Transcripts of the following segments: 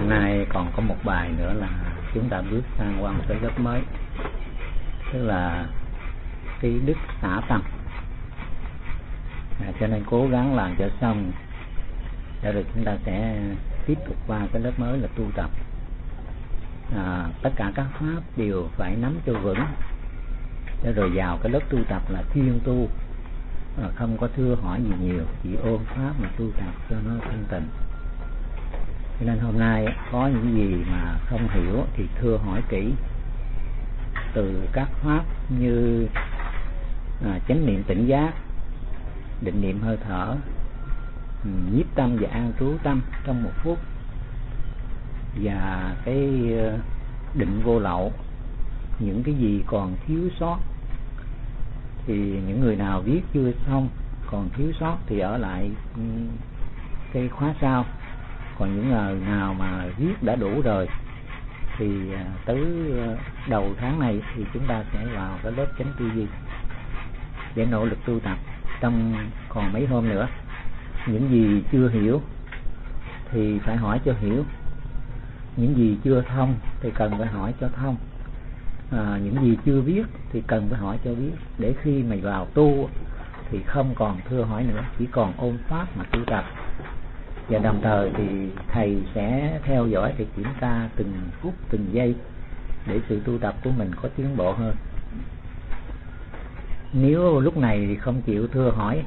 Hôm nay còn có một bài nữa là chúng ta bước sang qua một cái lớp mới, tức là cái đức xả tâm. Cho nên cố gắng làm cho xong, để rồi chúng ta sẽ tiếp tục qua cái lớp mới là tu tập. Tất cả các pháp đều phải nắm cho vững, để rồi vào cái lớp tu tập là chuyên tu, không có thưa hỏi gì nhiều, chỉ ôm pháp mà tu tập cho nó thanh tịnh. Cho nên hôm nay có những gì mà không hiểu thì thưa hỏi kỹ, từ các pháp như chánh niệm tỉnh giác, định niệm hơi thở, nhiếp tâm và an trú tâm trong một phút, và cái định vô lậu. Những cái gì còn thiếu sót thì những người nào viết chưa xong còn thiếu sót thì ở lại cái khóa sau, còn những người nào mà viết đã đủ rồi thì tới đầu tháng này thì chúng ta sẽ vào cái lớp chánh tư duy để nỗ lực tu tập trong còn mấy hôm nữa. Những gì chưa hiểu thì phải hỏi cho hiểu, những gì chưa thông thì cần phải hỏi cho thông, những gì chưa biết thì cần phải hỏi cho biết, để khi mà vào tu thì không còn thưa hỏi nữa, chỉ còn ôm pháp mà tu tập. Và đồng thời thì thầy sẽ theo dõi để kiểm tra từng phút từng giây để sự tu tập của mình có tiến bộ hơn. Nếu lúc này thì không chịu thưa hỏi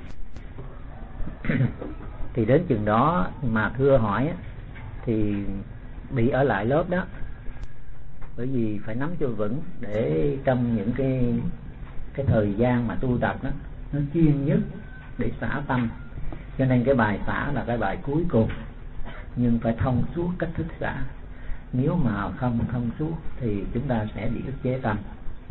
thì đến chừng đó mà thưa hỏi thì bị ở lại lớp đó, bởi vì phải nắm cho vững để trong những cái thời gian mà tu tập đó nó chuyên nhất để xả tâm. Cho nên cái bài xả là cái bài cuối cùng, nhưng phải thông suốt cách thức xả. Nếu mà không thông suốt thì chúng ta sẽ bị ức chế tâm.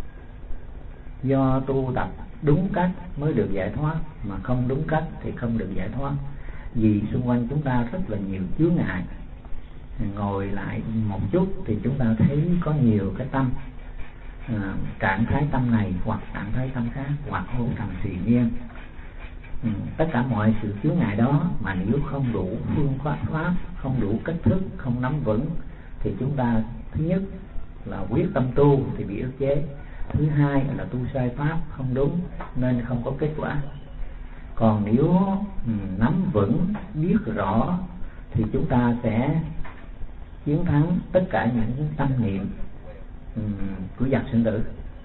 Do tu tập đúng cách mới được giải thoát, mà không đúng cách thì không được giải thoát. Vì xung quanh chúng ta rất là nhiều chướng ngại. Ngồi lại một chút thì chúng ta thấy có nhiều cái tâm, trạng thái tâm này hoặc trạng thái tâm khác, hoặc hôn trầm thùy nhiên. Tất cả mọi sự chướng ngại đó mà nếu không đủ phương pháp, không đủ cách thức, không nắm vững thì chúng ta thứ nhất là quyết tâm tu thì bị ức chế, thứ hai là tu sai pháp không đúng nên không có kết quả. Còn nếu nắm vững, biết rõ thì chúng ta sẽ chiến thắng tất cả những tâm niệm của vật sinh tử.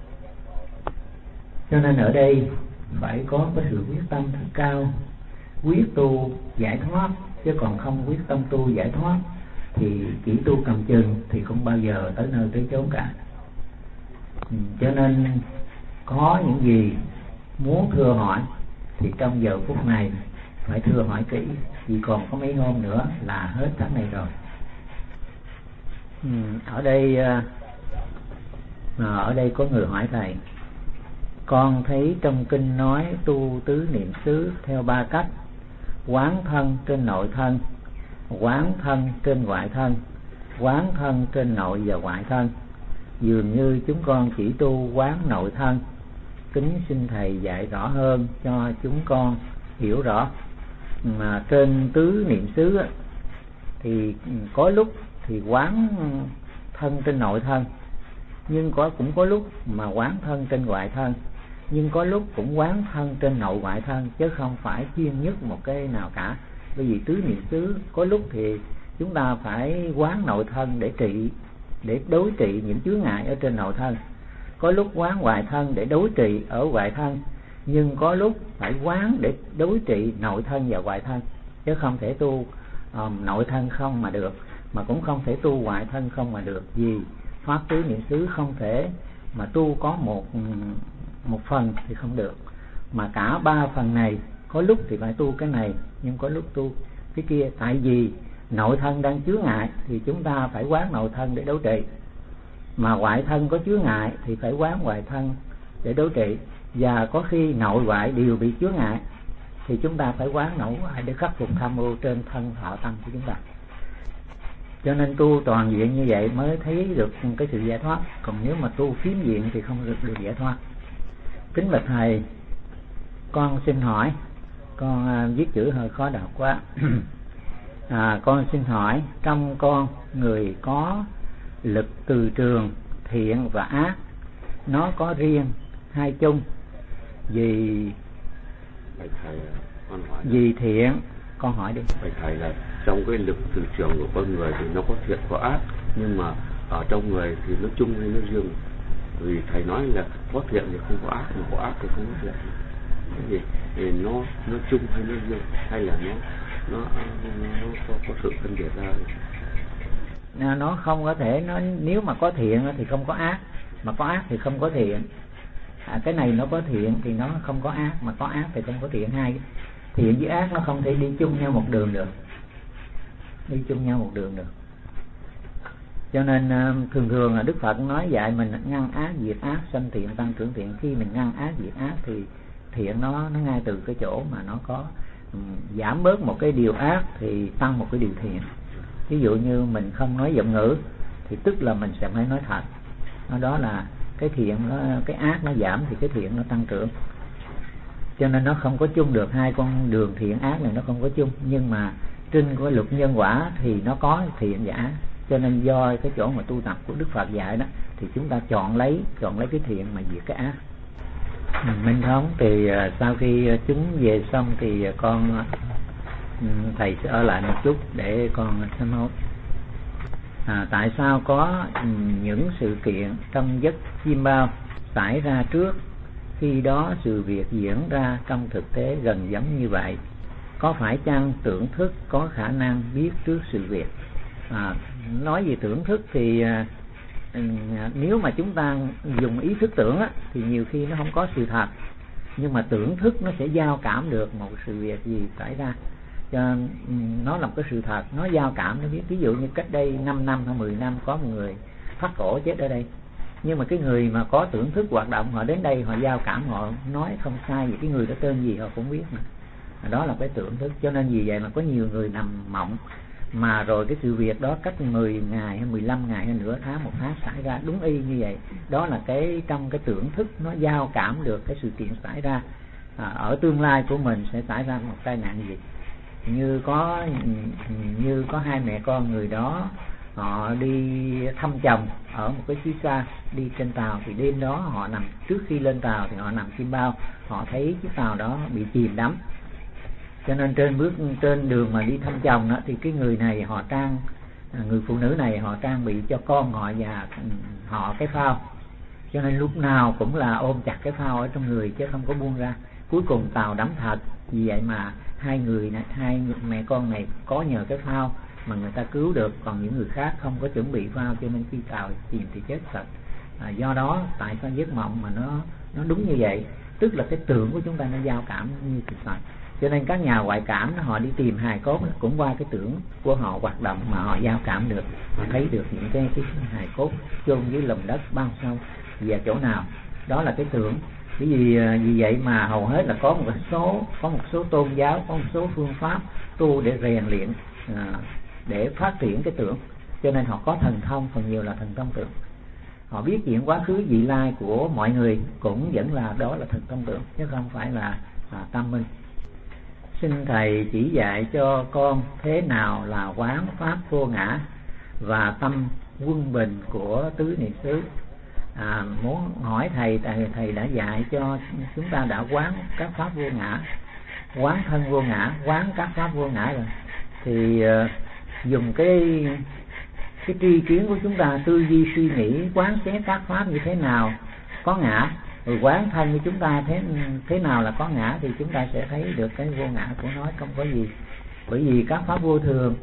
Cho nên ở đây phải có cái sự quyết tâm thật cao, quyết tu giải thoát, chứ còn không quyết tâm tu giải thoát thì chỉ tu cầm chừng thì không bao giờ tới nơi tới chốn cả. Cho nên có những gì muốn thưa hỏi thì trong giờ phút này phải thưa hỏi kỹ, vì còn có mấy hôm nữa là hết tháng này rồi. Ở đây có người hỏi thầy: con thấy trong kinh nói tu tứ niệm xứ theo 3 cách: quán thân trên nội thân, quán thân trên ngoại thân, quán thân trên nội và ngoại thân. Dường như chúng con chỉ tu quán nội thân, kính xin thầy dạy rõ hơn cho chúng con hiểu rõ. Mà trên tứ niệm xứ thì có lúc thì quán thân trên nội thân, nhưng cũng có lúc mà quán thân trên ngoại thân, nhưng có lúc cũng quán thân trên nội ngoại thân, chứ không phải chuyên nhất một cái nào cả. Bởi vì tứ niệm xứ có lúc thì chúng ta phải quán nội thân để đối trị những chướng ngại ở trên nội thân, có lúc quán ngoại thân để đối trị ở ngoại thân, nhưng có lúc phải quán để đối trị nội thân và ngoại thân, chứ không thể tu nội thân không mà được, mà cũng không thể tu ngoại thân không mà được. Vì pháp tứ niệm xứ không thể mà tu có một phần thì không được, mà cả 3 phần này có lúc thì phải tu cái này, nhưng có lúc tu cái kia. Tại vì nội thân đang chướng ngại thì chúng ta phải quán nội thân để đối trị, mà ngoại thân có chướng ngại thì phải quán ngoại thân để đối trị. Và có khi nội ngoại đều bị chướng ngại thì chúng ta phải quán nội ngoại để khắc phục tham ô trên thân thọ tâm của chúng ta. Cho nên tu toàn diện như vậy mới thấy được cái sự giải thoát. Còn nếu mà tu phiếm diện thì không được giải thoát. Kính bạch thầy, con xin hỏi, con viết chữ hơi khó đọc quá. Con xin hỏi, trong con người có lực từ trường thiện và ác, nó có riêng hay chung? Vì thiện, con hỏi đi. Bạch thầy, là trong cái lực từ trường của con người thì nó có thiện có ác, nhưng mà ở trong người thì nó chung hay nó riêng? Vì thầy nói là có thiện thì không có ác, mà có ác thì không có thiện. Thì nó chung hay nó riêng, hay là nó có sự phân biệt ra? Nó không có thể, nếu mà có thiện thì không có ác, mà có ác thì không có thiện. Cái này nó có thiện thì nó không có ác, mà có ác thì không có thiện. Hai thiện với ác nó không thể đi chung nhau một đường được, cho nên thường là Đức Phật nói dạy mình ngăn ác diệt ác, sanh thiện tăng trưởng thiện. Khi mình ngăn ác diệt ác thì thiện nó ngay từ cái chỗ mà nó có giảm bớt một cái điều ác thì tăng một cái điều thiện. Ví dụ như mình không nói giọng ngữ thì tức là mình sẽ phải nói thật. Đó là cái thiện cái ác nó giảm thì cái thiện nó tăng trưởng. Cho nên nó không có chung được, hai con đường thiện ác này nó không có chung. Nhưng mà trên cái luật nhân quả thì nó có thiện và ác. Cho nên do cái chỗ mà tu tập của Đức Phật dạy đó, thì chúng ta chọn lấy cái thiện mà diệt cái ác. Minh Thống thì sau khi chúng về xong thì con thầy sẽ ở lại một chút để con sám hối. Tại sao có những sự kiện trong giấc chiêm bao xảy ra trước, khi đó sự việc diễn ra trong thực tế gần giống như vậy? Có phải chăng tưởng thức có khả năng biết trước sự việc? Nói về tưởng thức thì nếu mà chúng ta dùng ý thức tưởng thì nhiều khi nó không có sự thật, nhưng mà tưởng thức nó sẽ giao cảm được một sự việc gì xảy ra, cho nó là một cái sự thật, nó giao cảm, nó biết. Ví dụ như cách đây 5 năm hay 10 năm có một người thắt cổ chết ở đây, nhưng mà cái người mà có tưởng thức hoạt động, họ đến đây họ giao cảm, họ nói không sai gì, cái người đó tên gì họ cũng biết mà. Đó là cái tưởng thức. Cho nên vì vậy mà có nhiều người nằm mộng mà rồi cái sự việc đó cách 10 ngày hay 15 ngày hay nửa tháng, 1 tháng xảy ra đúng y như vậy. Đó là cái trong cái tưởng thức nó giao cảm được cái sự kiện xảy ra ở tương lai của mình sẽ xảy ra một tai nạn gì. Như có hai mẹ con người đó, họ đi thăm chồng ở một cái xứ xa, đi trên tàu thì đêm đó họ nằm, trước khi lên tàu thì họ nằm chiêm bao, họ thấy chiếc tàu đó bị chìm đắm. Cho nên trên đường mà đi thăm chồng đó, thì cái người này người phụ nữ này họ trang bị cho con họ và họ cái phao, cho nên lúc nào cũng là ôm chặt cái phao ở trong người chứ không có buông ra. Cuối cùng tàu đắm thật, vì vậy mà hai mẹ con này có nhờ cái phao mà người ta cứu được, còn những người khác không có chuẩn bị phao, cho nên khi tàu chìm thì chết thật. Do đó tại sao giấc mộng mà nó đúng như vậy, tức là cái tưởng của chúng ta nó giao cảm như thực tại. Cho nên các nhà ngoại cảm họ đi tìm hài cốt cũng qua cái tưởng của họ hoạt động mà họ giao cảm được, họ thấy được những cái hài cốt chôn dưới lòng đất bao sâu và chỗ nào, đó là cái tưởng. Vì vậy mà hầu hết là có một số tôn giáo, có một số phương pháp tu để rèn luyện, để phát triển cái tưởng. Cho nên họ có thần thông, phần nhiều là thần thông tưởng. Họ biết chuyện quá khứ vị lai của mọi người, cũng vẫn là đó là thần thông tưởng, chứ không phải là tâm minh. Xin thầy chỉ dạy cho con thế nào là quán pháp vô ngã và tâm quân bình của tứ niệm xứ. Muốn hỏi thầy, thầy đã dạy cho chúng ta đã quán các pháp vô ngã, quán thân vô ngã, quán các pháp vô ngã rồi, thì dùng cái tri kiến của chúng ta tư duy suy nghĩ quán xét các pháp như thế nào có ngã, rồi quán thân của chúng ta thế nào là có ngã, thì chúng ta sẽ thấy được cái vô ngã của nó không có gì. Bởi vì các pháp vô thường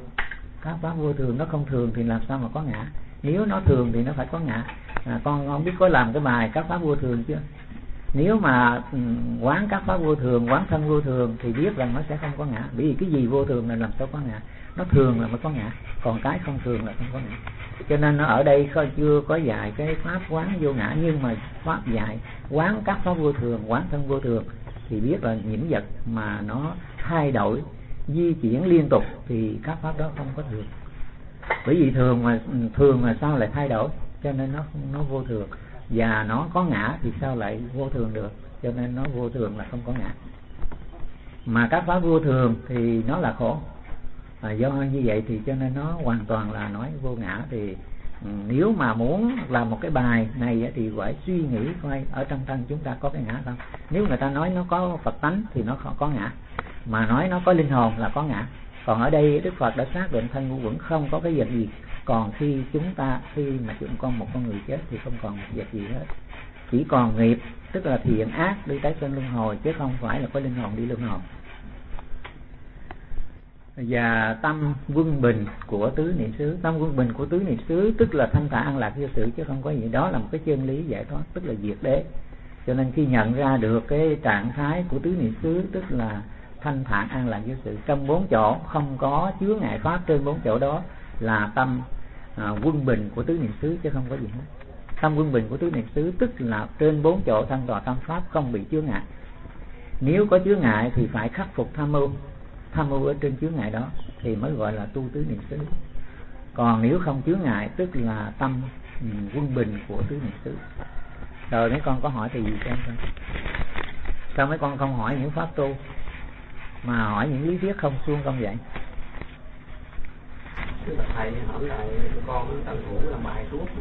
nó không thường thì làm sao mà có ngã. Nếu nó thường thì nó phải có ngã. Con không biết có làm cái bài các pháp vô thường chưa? Nếu mà quán các pháp vô thường, quán thân vô thường thì biết rằng nó sẽ không có ngã. Bởi vì cái gì vô thường là làm sao có ngã, nó thường là mới có ngã, còn cái không thường là không có ngã. Cho nên nó ở đây chưa có dạy cái pháp quán vô ngã, nhưng mà pháp dạy quán các pháp vô thường, quán thân vô thường, thì biết là nhiễm vật mà nó thay đổi di chuyển liên tục thì các pháp đó không có thường. Bởi vì thường mà sao lại thay đổi, cho nên nó vô thường. Và nó có ngã thì sao lại vô thường được, cho nên nó vô thường là không có ngã. Mà các pháp vô thường thì nó là khổ. Do như vậy thì cho nên nó hoàn toàn là nói vô ngã. Thì nếu mà muốn làm một cái bài này thì phải suy nghĩ coi ở trong thân chúng ta có cái ngã không. Nếu người ta nói nó có Phật tánh thì nó có ngã, mà nói nó có linh hồn là có ngã. Còn ở đây Đức Phật đã xác định thân ngũ uẩn không có cái vật gì. Còn khi mà chúng một con người chết thì không còn một vật gì hết, chỉ còn nghiệp, tức là thiện ác đi tới cơn luân hồi, chứ không phải là có linh hồn đi luân hồi. Và tâm quân bình của tứ niệm xứ, tâm quân bình của tứ niệm xứ tức là thanh thản an lạc vô sự, chứ không có gì. Đó là một cái chân lý giải thoát, tức là diệt đế. Cho nên khi nhận ra được cái trạng thái của tứ niệm xứ, tức là thanh thản an lạc vô sự, trong 4 chỗ không có chướng ngại pháp, trên 4 chỗ đó là tâm quân bình của tứ niệm xứ, chứ không có gì hết. Tâm quân bình của tứ niệm xứ tức là trên 4 chỗ thân tọa tâm pháp không bị chướng ngại. Nếu có chướng ngại thì phải khắc phục tham mưu ở trên chướng ngại đó thì mới gọi là tu tứ niệm xứ. Còn nếu không chướng ngại tức là tâm quân bình của tứ niệm xứ. Rồi mấy con có hỏi thì gì xem không? Sao mấy con không hỏi những pháp tu mà hỏi những lý thuyết không suông không vậy? Thầy hỏi lại con tận hữu làm bài thuốc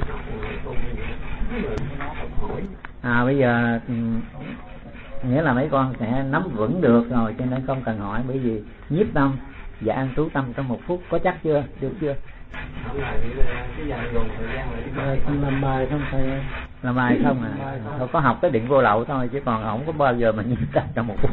bây giờ nghĩa là mấy con sẽ nắm vững được rồi, cho nên không cần hỏi. Bởi vì nhiếp tâm và an trú tâm trong 1 phút có chắc chưa? Được chưa? Làm bài không thầy? Làm bài không à? Thôi có học cái định vô lậu thôi, chứ còn không có bao giờ mà nhiếp tâm trong 1 phút.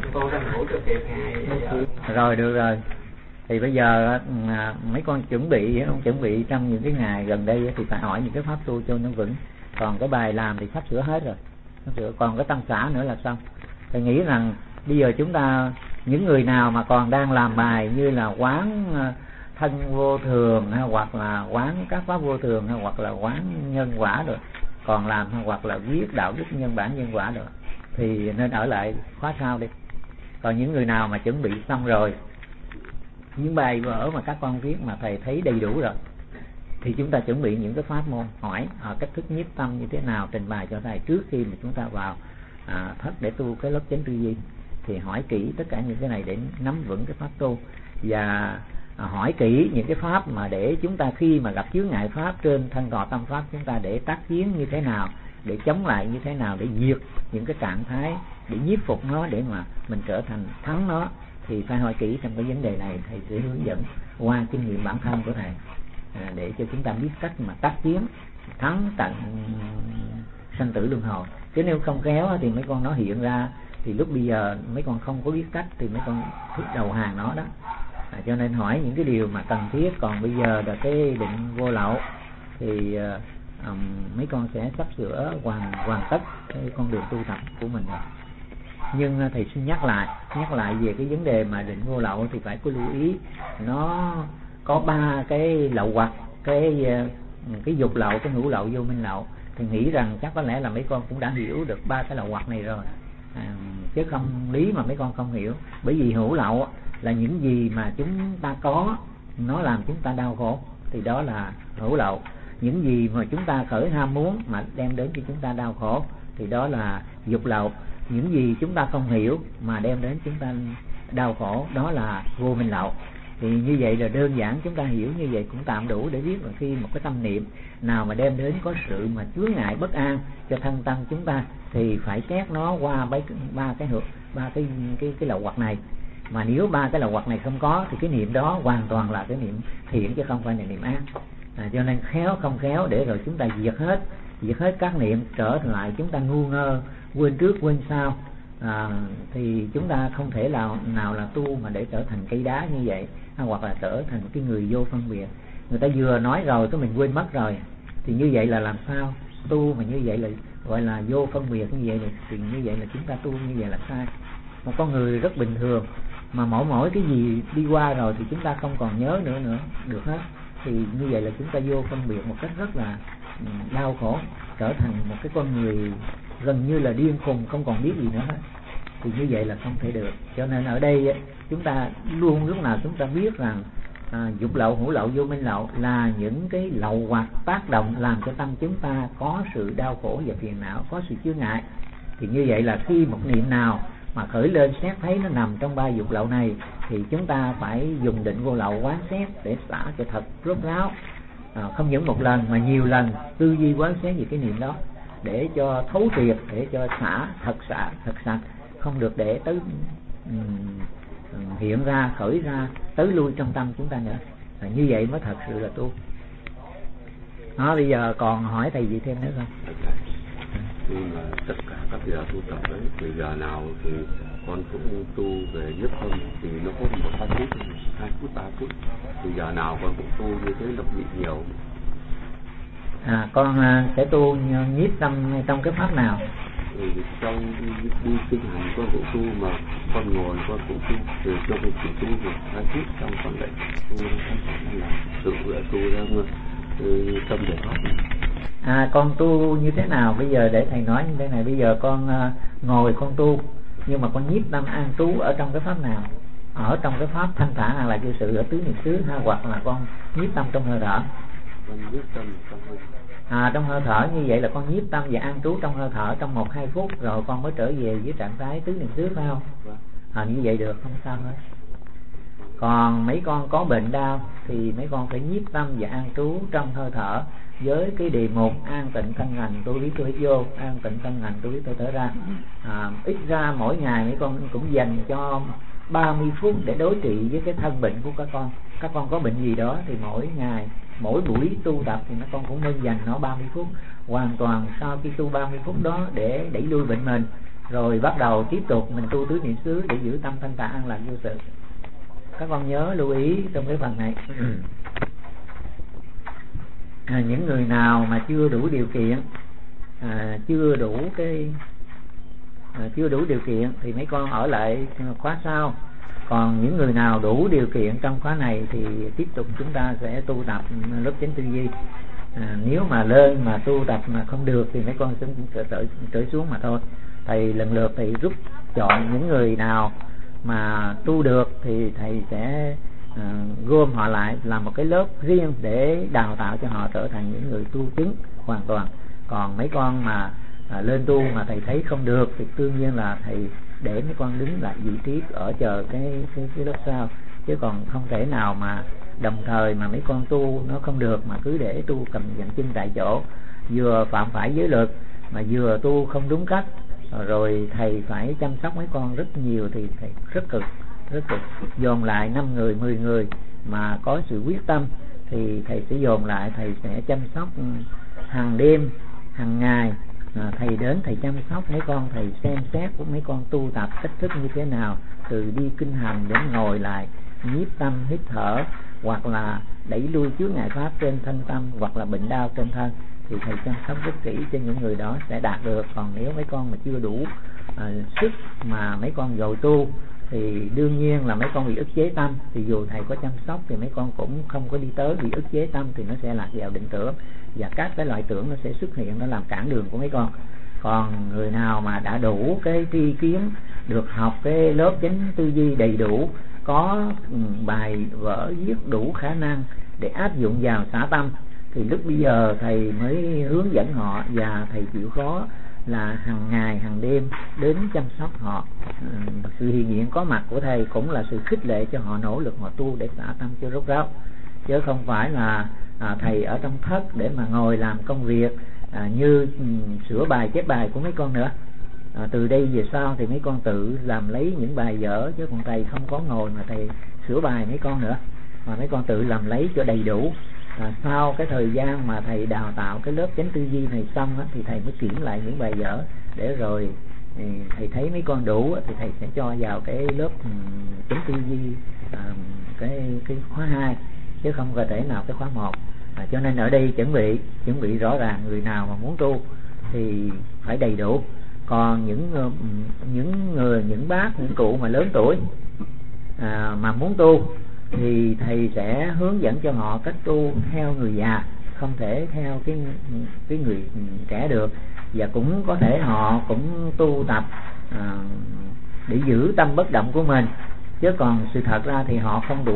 Rồi được rồi. Thì bây giờ mấy con chuẩn bị trong những cái ngày gần đây thì phải hỏi những cái pháp tu cho nó vững. Còn cái bài làm thì sắp sửa hết rồi, còn cái tâm xã nữa là xong. Thầy nghĩ rằng bây giờ chúng ta, những người nào mà còn đang làm bài như là quán thân vô thường, hay hoặc là quán các pháp vô thường, hay hoặc là quán nhân quả rồi còn làm, hoặc là viết đạo đức nhân bản nhân quả rồi, thì nên ở lại khóa sau đi. Còn những người nào mà chuẩn bị xong rồi, những bài vở mà các con viết mà thầy thấy đầy đủ rồi, thì chúng ta chuẩn bị những cái pháp môn hỏi cách thức nhiếp tâm như thế nào, trình bày cho thầy trước khi mà chúng ta vào thất để tu cái lớp chánh tư duy. Thì hỏi kỹ tất cả những cái này để nắm vững cái pháp tu, và hỏi kỹ những cái pháp mà để chúng ta khi mà gặp chướng ngại pháp trên thân tọa tâm pháp, chúng ta để tác chiến như thế nào, để chống lại như thế nào, để diệt những cái trạng thái, để nhiếp phục nó, để mà mình trở thành thắng nó. Thì phải hỏi kỹ trong cái vấn đề này, thầy sẽ hướng dẫn qua kinh nghiệm bản thân của thầy, để cho chúng ta biết cách mà tác chiến thắng tận sanh tử luân hồi. Chứ nếu không khéo thì mấy con nó hiện ra, thì lúc bây giờ mấy con không có biết cách thì mấy con thích đầu hàng nó đó. Cho nên hỏi những cái điều mà cần thiết. Còn bây giờ là cái định vô lậu thì mấy con sẽ sắp sửa hoàn tất cái con đường tu tập của mình rồi. Nhưng thầy xin nhắc lại về cái vấn đề mà định vô lậu thì phải có lưu ý. Nó có 3 cái lậu hoặc, cái dục lậu, cái hữu lậu, vô minh lậu. Thì nghĩ rằng chắc có lẽ là mấy con cũng đã hiểu được 3 cái lậu hoặc này rồi, chứ không lý mà mấy con không hiểu. Bởi vì hữu lậu là những gì mà chúng ta có, nó làm chúng ta đau khổ, thì đó là hữu lậu. Những gì mà chúng ta khởi ham muốn mà đem đến cho chúng ta đau khổ, thì đó là dục lậu. Những gì chúng ta không hiểu mà đem đến chúng ta đau khổ, đó là vô minh lậu. Thì như vậy là đơn giản, chúng ta hiểu như vậy cũng tạm đủ để biết là khi một cái tâm niệm nào mà đem đến có sự mà chướng ngại bất an cho thân tâm chúng ta, thì phải xét nó qua ba cái lậu hoặc này. Mà nếu 3 cái lậu hoặc này không có thì cái niệm đó hoàn toàn là cái niệm thiện, chứ không phải là niệm ác. Cho nên khéo không khéo để rồi chúng ta diệt hết các niệm, trở lại chúng ta ngu ngơ, quên trước quên sau, thì chúng ta không thể nào là tu mà để trở thành cây đá như vậy, hoặc là trở thành cái người vô phân biệt. Người ta vừa nói rồi cái mình quên mất rồi, thì như vậy là làm sao tu? Mà như vậy là gọi là vô phân biệt như vậy, thì như vậy là chúng ta tu như vậy là sai. Một con người rất bình thường mà mỗi cái gì đi qua rồi thì chúng ta không còn nhớ nữa được hết, thì như vậy là chúng ta vô phân biệt một cách rất là đau khổ, trở thành một cái con người gần như là điên khùng, không còn biết gì nữa hết. Thì như vậy là không thể được. Cho nên ở đây chúng ta luôn lúc nào chúng ta biết rằng dục lậu, hữu lậu, vô minh lậu là những cái lậu hoặc tác động làm cho tâm chúng ta có sự đau khổ và phiền não, có sự chướng ngại. Thì như vậy là khi một niệm nào mà khởi lên xét thấy nó nằm trong ba dục lậu này, thì chúng ta phải dùng định vô lậu quán xét để xả cho thật rốt ráo, không những một lần mà nhiều lần tư duy quán xét về cái niệm đó, để cho thấu triệt, để cho xả thật sạch, không được để tới hiện ra, khởi ra, tới lui trong tâm chúng ta nữa. Như vậy mới thật sự là tu. Bây giờ còn hỏi thầy gì thêm nữa không? Nhưng mà tất cả các giờ tu tập đấy, từ giờ nào thì con cũng tu về nhất tâm, thì nó có 1-2 phút, 2 phút 3 phút, từ giờ nào con cũng tu như thế, nó bị nhiều. Con sẽ tu nhiếp tâm trong cái pháp nào? Trong đi kinh hành con cũng tu, mà con ngồi con cũng tu, từ trong cái chỉ tu 1-2 phút, trong con lại tu là tự tu ra tâm giải thoát. Con tu như thế nào? Bây giờ để thầy nói như thế này. Bây giờ con ngồi con tu, nhưng mà con nhiếp tâm an trú ở trong cái pháp nào? Ở trong cái pháp thanh thản an lạc vô sự ở tứ niệm xứ, hay hoặc là con nhiếp tâm trong hơi thở? Con nhiếp tâm trong hơi thở. Trong hơi thở. Như vậy là con nhiếp tâm và an trú trong hơi thở trong 1-2 phút, rồi con mới trở về với trạng thái tứ niệm xứ, phải không? Như vậy được, không sao hết. Còn mấy con có bệnh đau thì mấy con phải nhiếp tâm và an trú trong hơi thở với cái đề mục an tịnh căn hành tu lý tôi hít vô, an tịnh căn hành tu lý tôi thở ra. Ít ra mỗi ngày mấy con cũng dành cho 30 phút để đối trị với cái thân bệnh của các con. Các con có bệnh gì đó thì mỗi ngày, mỗi buổi tu tập thì các con cũng nên dành nó 30 phút. Hoàn toàn sau khi tu 30 phút đó để đẩy lui bệnh mình, rồi bắt đầu tiếp tục mình tu tứ niệm xứ để giữ tâm thanh tạng an lạc vô sự. Các con nhớ lưu ý trong cái phần này. Những người nào mà chưa đủ điều kiện, chưa đủ điều kiện thì mấy con ở lại khóa sau. Còn những người nào đủ điều kiện trong khóa này thì tiếp tục chúng ta sẽ tu tập lớp chánh tư duy. Nếu mà lên mà tu tập mà không được thì mấy con sẽ trở xuống mà thôi. Thầy lần lượt thầy rút chọn những người nào mà tu được thì thầy sẽ gom họ lại làm một cái lớp riêng để đào tạo cho họ trở thành những người tu chứng hoàn toàn. Còn mấy con mà lên tu mà thầy thấy không được thì đương nhiên là thầy để mấy con đứng lại vị trí ở chờ cái lớp sau, chứ còn không thể nào mà đồng thời mà mấy con tu nó không được mà cứ để tu cầm dậm chân tại chỗ, vừa phạm phải giới luật mà vừa tu không đúng cách, rồi thầy phải chăm sóc mấy con rất nhiều thì thầy rất cực. Dồn lại 5 người 10 người mà có sự quyết tâm thì thầy sẽ dồn lại, thầy sẽ chăm sóc hàng đêm hàng ngày. Thầy đến thầy chăm sóc mấy con, thầy xem xét của mấy con tu tập cách thức như thế nào, từ đi kinh hành đến ngồi lại nhiếp tâm hít thở, hoặc là đẩy lui chướng ngại pháp trên thân tâm, hoặc là bệnh đau trên thân, thì thầy chăm sóc rất kỹ cho những người đó sẽ đạt được. Còn nếu mấy con mà chưa đủ sức mà mấy con dội tu thì đương nhiên là mấy con bị ức chế tâm, thì dù thầy có chăm sóc thì mấy con cũng không có đi tới. Bị ức chế tâm thì nó sẽ lạc vào định tưởng, và các cái loại tưởng nó sẽ xuất hiện, nó làm cản đường của mấy con. Còn người nào mà đã đủ cái tri kiến, được học cái lớp chánh tư duy đầy đủ, có bài vở viết đủ khả năng để áp dụng vào xả tâm, thì lúc bây giờ thầy mới hướng dẫn họ, và thầy chịu khó là hàng ngày hàng đêm đến chăm sóc họ. Sự hiện diện có mặt của thầy cũng là sự khích lệ cho họ nỗ lực họ tu để xả tâm cho rốt ráo, chứ không phải là thầy ở trong thất để mà ngồi làm công việc như sửa bài chép bài của mấy con nữa. Từ đây về sau thì mấy con tự làm lấy những bài vở, chứ còn thầy không có ngồi mà thầy sửa bài mấy con nữa, mà mấy con tự làm lấy cho đầy đủ. Sau cái thời gian mà thầy đào tạo cái lớp chánh tư duy này xong thì thầy mới kiểm lại những bài vở, để rồi thầy thấy mấy con đủ thì thầy sẽ cho vào cái lớp chánh tư duy cái khóa 2, chứ không có thể nào cái khóa 1. Cho nên ở đây chuẩn bị rõ ràng, người nào mà muốn tu thì phải đầy đủ. Còn những bác, những cụ mà lớn tuổi mà muốn tu thì thầy sẽ hướng dẫn cho họ cách tu theo người già, không thể theo cái người trẻ được. Và cũng có thể họ cũng tu tập để giữ tâm bất động của mình, chứ còn sự thật ra thì họ không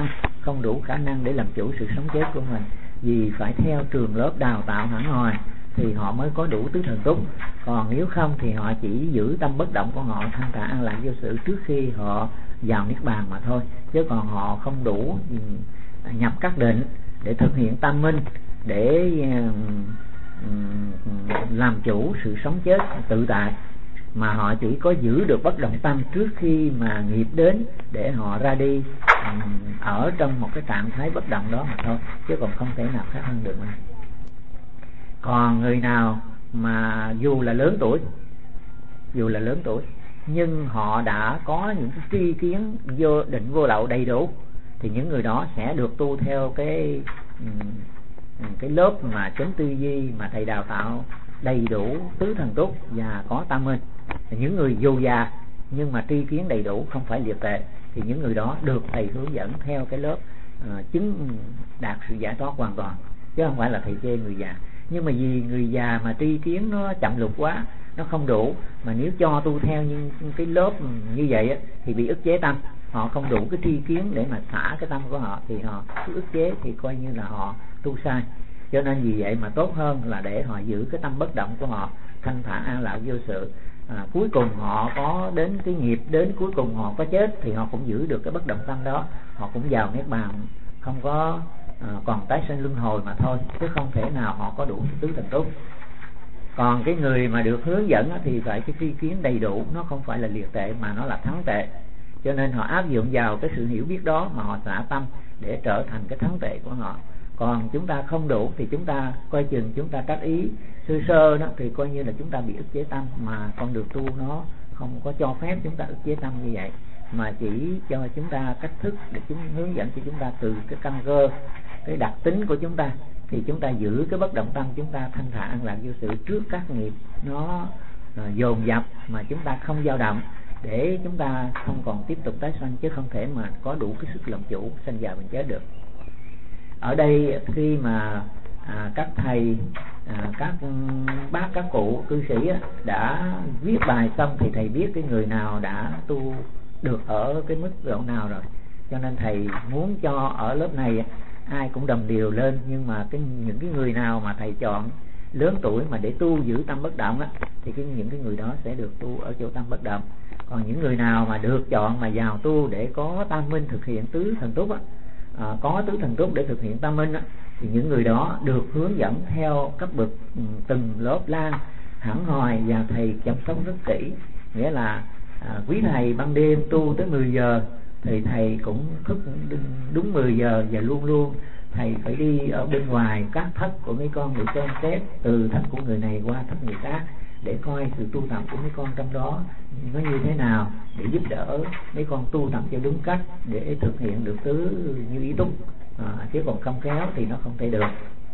đủ khả năng để làm chủ sự sống chết của mình, vì phải theo trường lớp đào tạo hẳn hoi. thì họ mới có đủ tứ thần túc. Còn nếu không thì họ chỉ giữ tâm bất động của họ thanh thản an lạc vô sự trước khi họ vào niết bàn mà thôi, chứ còn họ không đủ nhập các định để thực hiện tam minh, để làm chủ sự sống chết tự tại, mà họ chỉ có giữ được bất động tâm trước khi mà nghiệp đến để họ ra đi ở trong một cái trạng thái bất động đó mà thôi, chứ còn không thể nào khác hơn được nữa. Còn người nào mà dù là lớn tuổi nhưng họ đã có những cái tri kiến vô định vô lậu đầy đủ, thì những người đó sẽ được tu theo cái lớp mà chánh tư duy mà thầy đào tạo đầy đủ tứ thần túc và có tam minh. Những người dù già nhưng mà tri kiến đầy đủ, không phải liệt tệ, thì những người đó được thầy hướng dẫn theo cái lớp chứng đạt sự giải thoát hoàn toàn, chứ không phải là thầy chê người già. Nhưng mà vì người già mà tri kiến nó chậm lục quá, nó không đủ, mà nếu cho tu theo những cái lớp như vậy á, thì bị ức chế tâm, họ không đủ cái tri kiến để mà xả cái tâm của họ, thì họ cứ ức chế thì coi như là họ tu sai. Cho nên vì vậy mà tốt hơn là để họ giữ cái tâm bất động của họ thanh thản an lạc vô sự. Cuối cùng họ có đến cái nghiệp đến, cuối cùng họ có chết thì họ cũng giữ được cái bất động tâm đó, họ cũng vào niết bàn, không có còn tái sinh luân hồi mà thôi, chứ không thể nào họ có đủ tứ thần túc. Còn cái người mà được hướng dẫn thì phải cái tri kiến đầy đủ, nó không phải là liệt tệ mà nó là thắng tệ, cho nên họ áp dụng vào cái sự hiểu biết đó mà họ xả tâm để trở thành cái thắng tệ của họ. Còn chúng ta không đủ thì chúng ta coi chừng chúng ta tác ý sơ đó, thì coi như là chúng ta bị ức chế tâm, mà con đường tu nó không có cho phép chúng ta ức chế tâm như vậy, mà chỉ cho chúng ta cách thức để chúng hướng dẫn cho chúng ta từ cái căn cơ, cái đặc tính của chúng ta, thì chúng ta giữ cái bất động tâm chúng ta thanh thản an lạc vô sự trước các nghiệp nó dồn dập, mà chúng ta không dao động, để chúng ta không còn tiếp tục tái sanh, chứ không thể mà có đủ cái sức làm chủ sanh già bệnh chết được. Ở đây khi mà các thầy, các bác, các cụ cư sĩ đã viết bài xong thì thầy biết cái người nào đã tu được ở cái mức độ nào rồi, cho nên thầy muốn cho ở lớp này ai cũng đồng đều lên. Nhưng mà những cái người nào mà thầy chọn lớn tuổi mà để tu giữ tâm bất động thì những cái người đó sẽ được tu ở chỗ tâm bất động. Còn những người nào mà được chọn mà vào tu để có tam minh thực hiện tứ thần túc có tứ thần túc để thực hiện tam minh thì những người đó được hướng dẫn theo cấp bậc từng lớp lan hẳn hoi, và thầy chăm sóc rất kỹ. Nghĩa là quý thầy ban đêm tu tới 10 giờ thì thầy cũng thức đúng 10 giờ, và luôn luôn thầy phải đi ở bên ngoài các thất của mấy con để xem xét từ thất của người này qua thất người khác, để coi sự tu tập của mấy con trong đó nó như thế nào, để giúp đỡ mấy con tu tập cho đúng cách để thực hiện được tứ như ý túc. Chứ còn không khéo thì nó không thể được.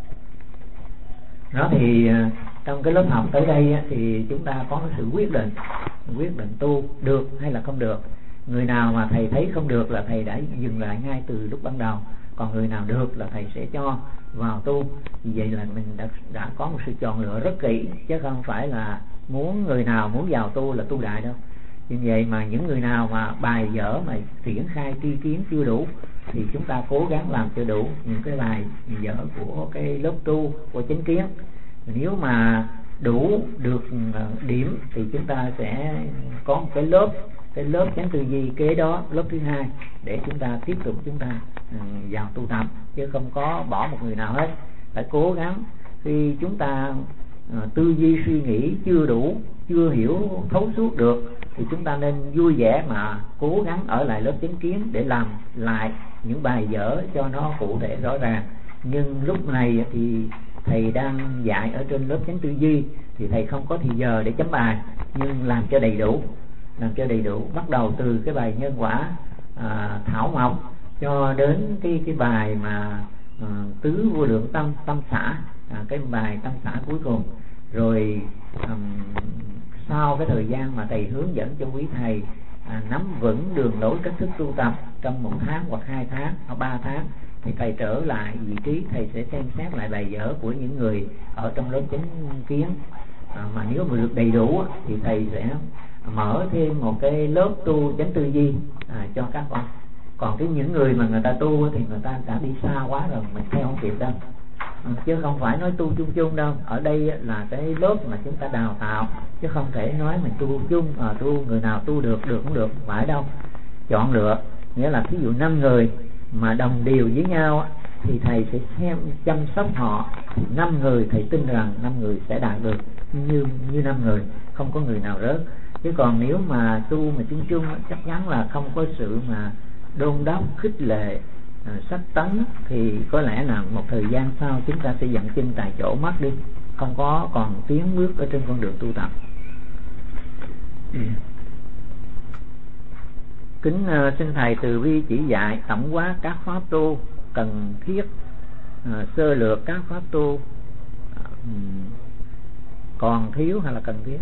Đó thì trong cái lớp học tới đây thì chúng ta có sự quyết định tu được hay là không được. Người nào mà thầy thấy không được là thầy đã dừng lại ngay từ lúc ban đầu, còn người nào được là thầy sẽ cho vào tu. Vì vậy là mình đã có một sự chọn lựa rất kỹ, chứ không phải là người nào muốn vào tu là tu đại đâu. Vì vậy mà những người nào mà bài dở mà triển khai tri kiến chưa đủ thì chúng ta cố gắng làm cho đủ những cái bài dở của cái lớp tu của chánh kiến. Nếu mà đủ được điểm thì chúng ta sẽ có một cái lớp chánh tư duy kế đó, lớp thứ hai, để chúng ta tiếp tục chúng ta vào tu tập, chứ không có bỏ một người nào hết. Phải cố gắng. Khi chúng ta tư duy suy nghĩ chưa đủ, chưa hiểu thấu suốt được thì chúng ta nên vui vẻ mà cố gắng ở lại lớp chánh kiến để làm lại những bài vở cho nó cụ thể rõ ràng. Nhưng lúc này thì thầy đang dạy ở trên lớp chánh tư duy thì thầy không có thì giờ để chấm bài, nhưng làm cho đầy đủ, bắt đầu từ cái bài nhân quả thảo mộc cho đến cái bài mà tứ vô lượng tâm xã, cái bài tâm xã cuối cùng. Rồi sau cái thời gian mà thầy hướng dẫn cho quý thầy nắm vững đường lối cách thức tu tập trong 1 tháng hoặc 2 tháng hoặc 3 tháng thì thầy trở lại vị trí, thầy sẽ xem xét lại bài vở của những người ở trong lớp chánh kiến. Mà nếu mà được đầy đủ thì thầy sẽ mở thêm một cái lớp tu chánh tư duy cho các con. Còn những người mà người ta tu thì người ta đã đi xa quá rồi, mình theo không kịp đâu. chứ không phải nói tu chung chung đâu. Ở đây là cái lớp mà chúng ta đào tạo, chứ không thể nói mình tu chung, tu người nào tu được cũng được, không phải đâu. Chọn lựa, nghĩa là ví dụ 5 người mà đồng điều với nhau thì thầy sẽ xem chăm sóc họ. 5 người thầy tin rằng 5 người sẽ đạt được như 5 người, không có người nào rớt. Chứ còn nếu mà tu mà chung chung chắc chắn là không có sự mà đôn đốc khích lệ sách tấn, thì có lẽ là một thời gian sau chúng ta sẽ dậm chân tại chỗ mất đi, không có còn tiến bước ở trên con đường tu tập. Kính xin thầy từ bi chỉ dạy tổng quát các pháp tu cần thiết, sơ lược các pháp tu còn thiếu hay là cần thiết.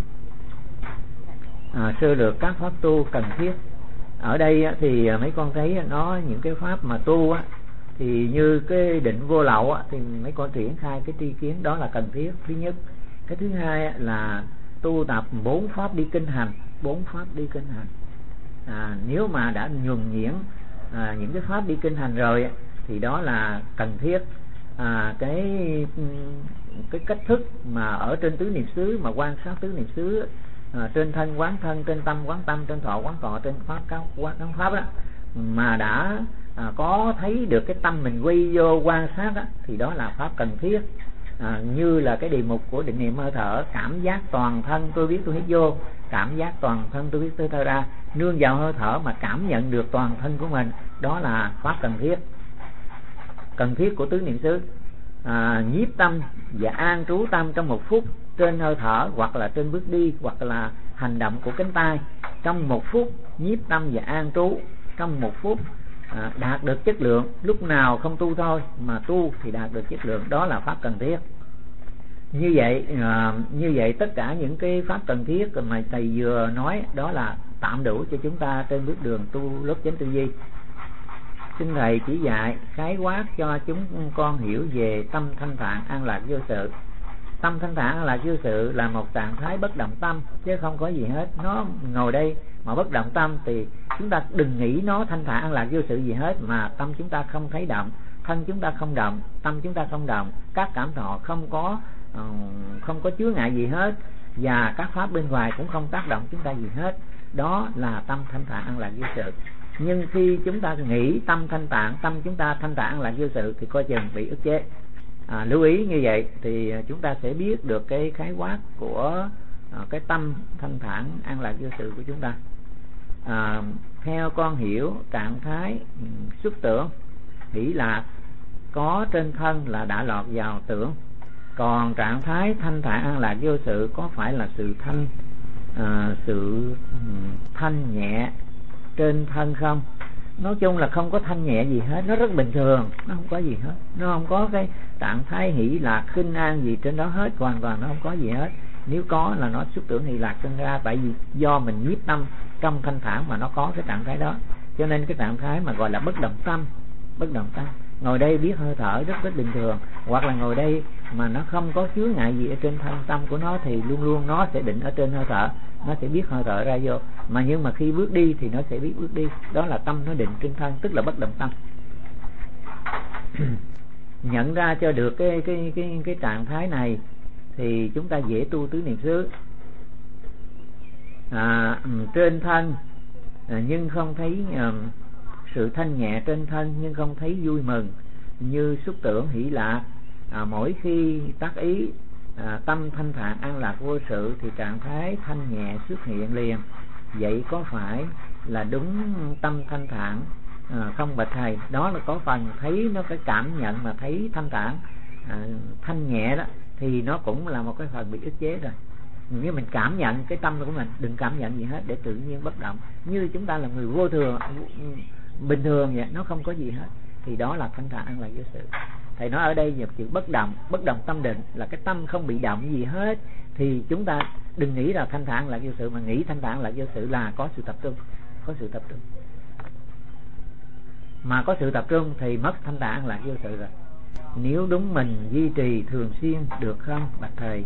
Sơ lược các pháp tu cần thiết. Ở đây thì mấy con thấy nó những cái pháp mà tu thì như cái định vô lậu thì mấy con triển khai cái tri kiến đó là cần thiết, thứ nhất. Cái thứ hai là tu tập 4 pháp đi kinh hành. 4 pháp đi kinh hành, nếu mà đã nhuần nhuyễn những cái pháp đi kinh hành rồi thì đó là cần thiết. Cái cách thức mà ở trên tứ niệm xứ mà quan sát tứ niệm xứ, trên thân quán thân, trên tâm quán tâm, trên thọ quán thọ, trên pháp quán pháp đó, mà đã có thấy được cái tâm mình quy vô quan sát đó, thì đó là pháp cần thiết. Như là cái đề mục của định niệm hơi thở, cảm giác toàn thân tôi biết tôi hít vô, cảm giác toàn thân tôi biết tôi thở ra, nương vào hơi thở mà cảm nhận được toàn thân của mình, đó là pháp cần thiết. Cần thiết của tứ niệm xứ. Nhiếp tâm và an trú tâm trong 1 phút trên hơi thở, hoặc là trên bước đi, hoặc là hành động của cánh tay. Trong 1 phút nhiếp tâm và an trú trong 1 phút, đạt được chất lượng. Lúc nào không tu thôi mà tu thì đạt được chất lượng, đó là pháp cần thiết. Như vậy tất cả những cái pháp cần thiết mà thầy vừa nói đó là tạm đủ cho chúng ta trên bước đường tu lớp chánh tư duy. Xin thầy chỉ dạy khái quát cho chúng con hiểu về tâm thanh thản an lạc vô sự. Tâm thanh thản an lạc vô sự là một trạng thái bất động tâm, chứ không có gì hết. Nó ngồi đây mà bất động tâm thì chúng ta đừng nghĩ nó thanh thản an lạc vô sự gì hết, mà tâm chúng ta không thấy động, thân chúng ta không động, tâm chúng ta không động, các cảm thọ không có chứa ngại gì hết, và các pháp bên ngoài cũng không tác động chúng ta gì hết. Đó là tâm thanh thản an lạc vô sự. Nhưng khi chúng ta nghĩ tâm thanh tạng, tâm chúng ta thanh tạng là vô sự thì coi chừng bị ức chế. Lưu ý như vậy thì chúng ta sẽ biết được cái khái quát của cái tâm thanh thản an lạc vô sự của chúng ta. Theo con hiểu, trạng thái xuất tưởng hỷ lạc có trên thân là đã lọt vào tưởng. Còn trạng thái thanh thản an lạc vô sự có phải là sự thanh nhẹ trên thân không? Nói chung là không có thanh nhẹ gì hết, nó rất bình thường, nó không có gì hết, nó không có cái trạng thái hỷ lạc khinh an gì trên đó hết, hoàn toàn nó không có gì hết. Nếu có là nó xuất tưởng hỷ lạc sinh ra, tại vì do mình nhiếp tâm trong thanh thản mà nó có cái trạng thái đó. Cho nên cái trạng thái mà gọi là bất động tâm. Ngồi đây biết hơi thở rất bình thường, hoặc là ngồi đây mà nó không có chứa ngại gì ở trên thân tâm của nó thì luôn luôn nó sẽ định ở trên hơi thở, nó sẽ biết hơi thở ra vô. Nhưng mà khi bước đi thì nó sẽ biết bước đi, đó là tâm nó định trên thân, tức là bất động tâm. Nhận ra cho được cái trạng thái này thì chúng ta dễ tu tứ niệm xứ. Trên thân nhưng không thấy sự thanh nhẹ trên thân, nhưng không thấy vui mừng như xuất tưởng hỷ lạc. Mỗi khi tác ý tâm thanh thản an lạc vô sự thì trạng thái thanh nhẹ xuất hiện liền. Vậy có phải là đúng tâm thanh thản không bạch thầy? Đó là có phần thấy nó cái cảm nhận mà thấy thanh thản thanh nhẹ đó thì nó cũng là một cái phần bị ức chế rồi. Nếu mình cảm nhận cái tâm của mình, đừng cảm nhận gì hết để tự nhiên bất động, như chúng ta là người vô thường bình thường vậy, nó không có gì hết, thì đó là thanh thản an lạc vô sự. Thầy nói ở đây nhập chữ bất động tâm định là cái tâm không bị động gì hết, thì chúng ta đừng nghĩ là thanh thản là vô sự, mà nghĩ thanh thản là vô sự là có sự tập trung, mà có sự tập trung thì mất thanh thản là vô sự rồi. Nếu đúng mình duy trì thường xuyên được không bạch thầy?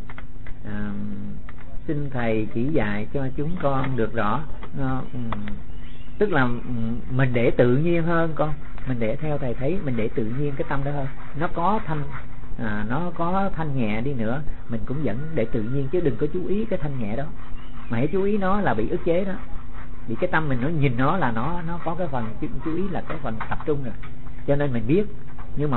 Xin thầy chỉ dạy cho chúng con được rõ. Tức là mình để tự nhiên hơn con, mình để theo thầy thấy, mình để tự nhiên cái tâm đó hơn, nó có nó có thanh nhẹ đi nữa mình cũng vẫn để tự nhiên, chứ đừng có chú ý cái thanh nhẹ đó. Mà hãy chú ý nó là bị ức chế đó. Vì cái tâm mình nó nhìn nó là nó có cái phần chú ý là cái phần tập trung rồi. Cho nên mình biết, nhưng mà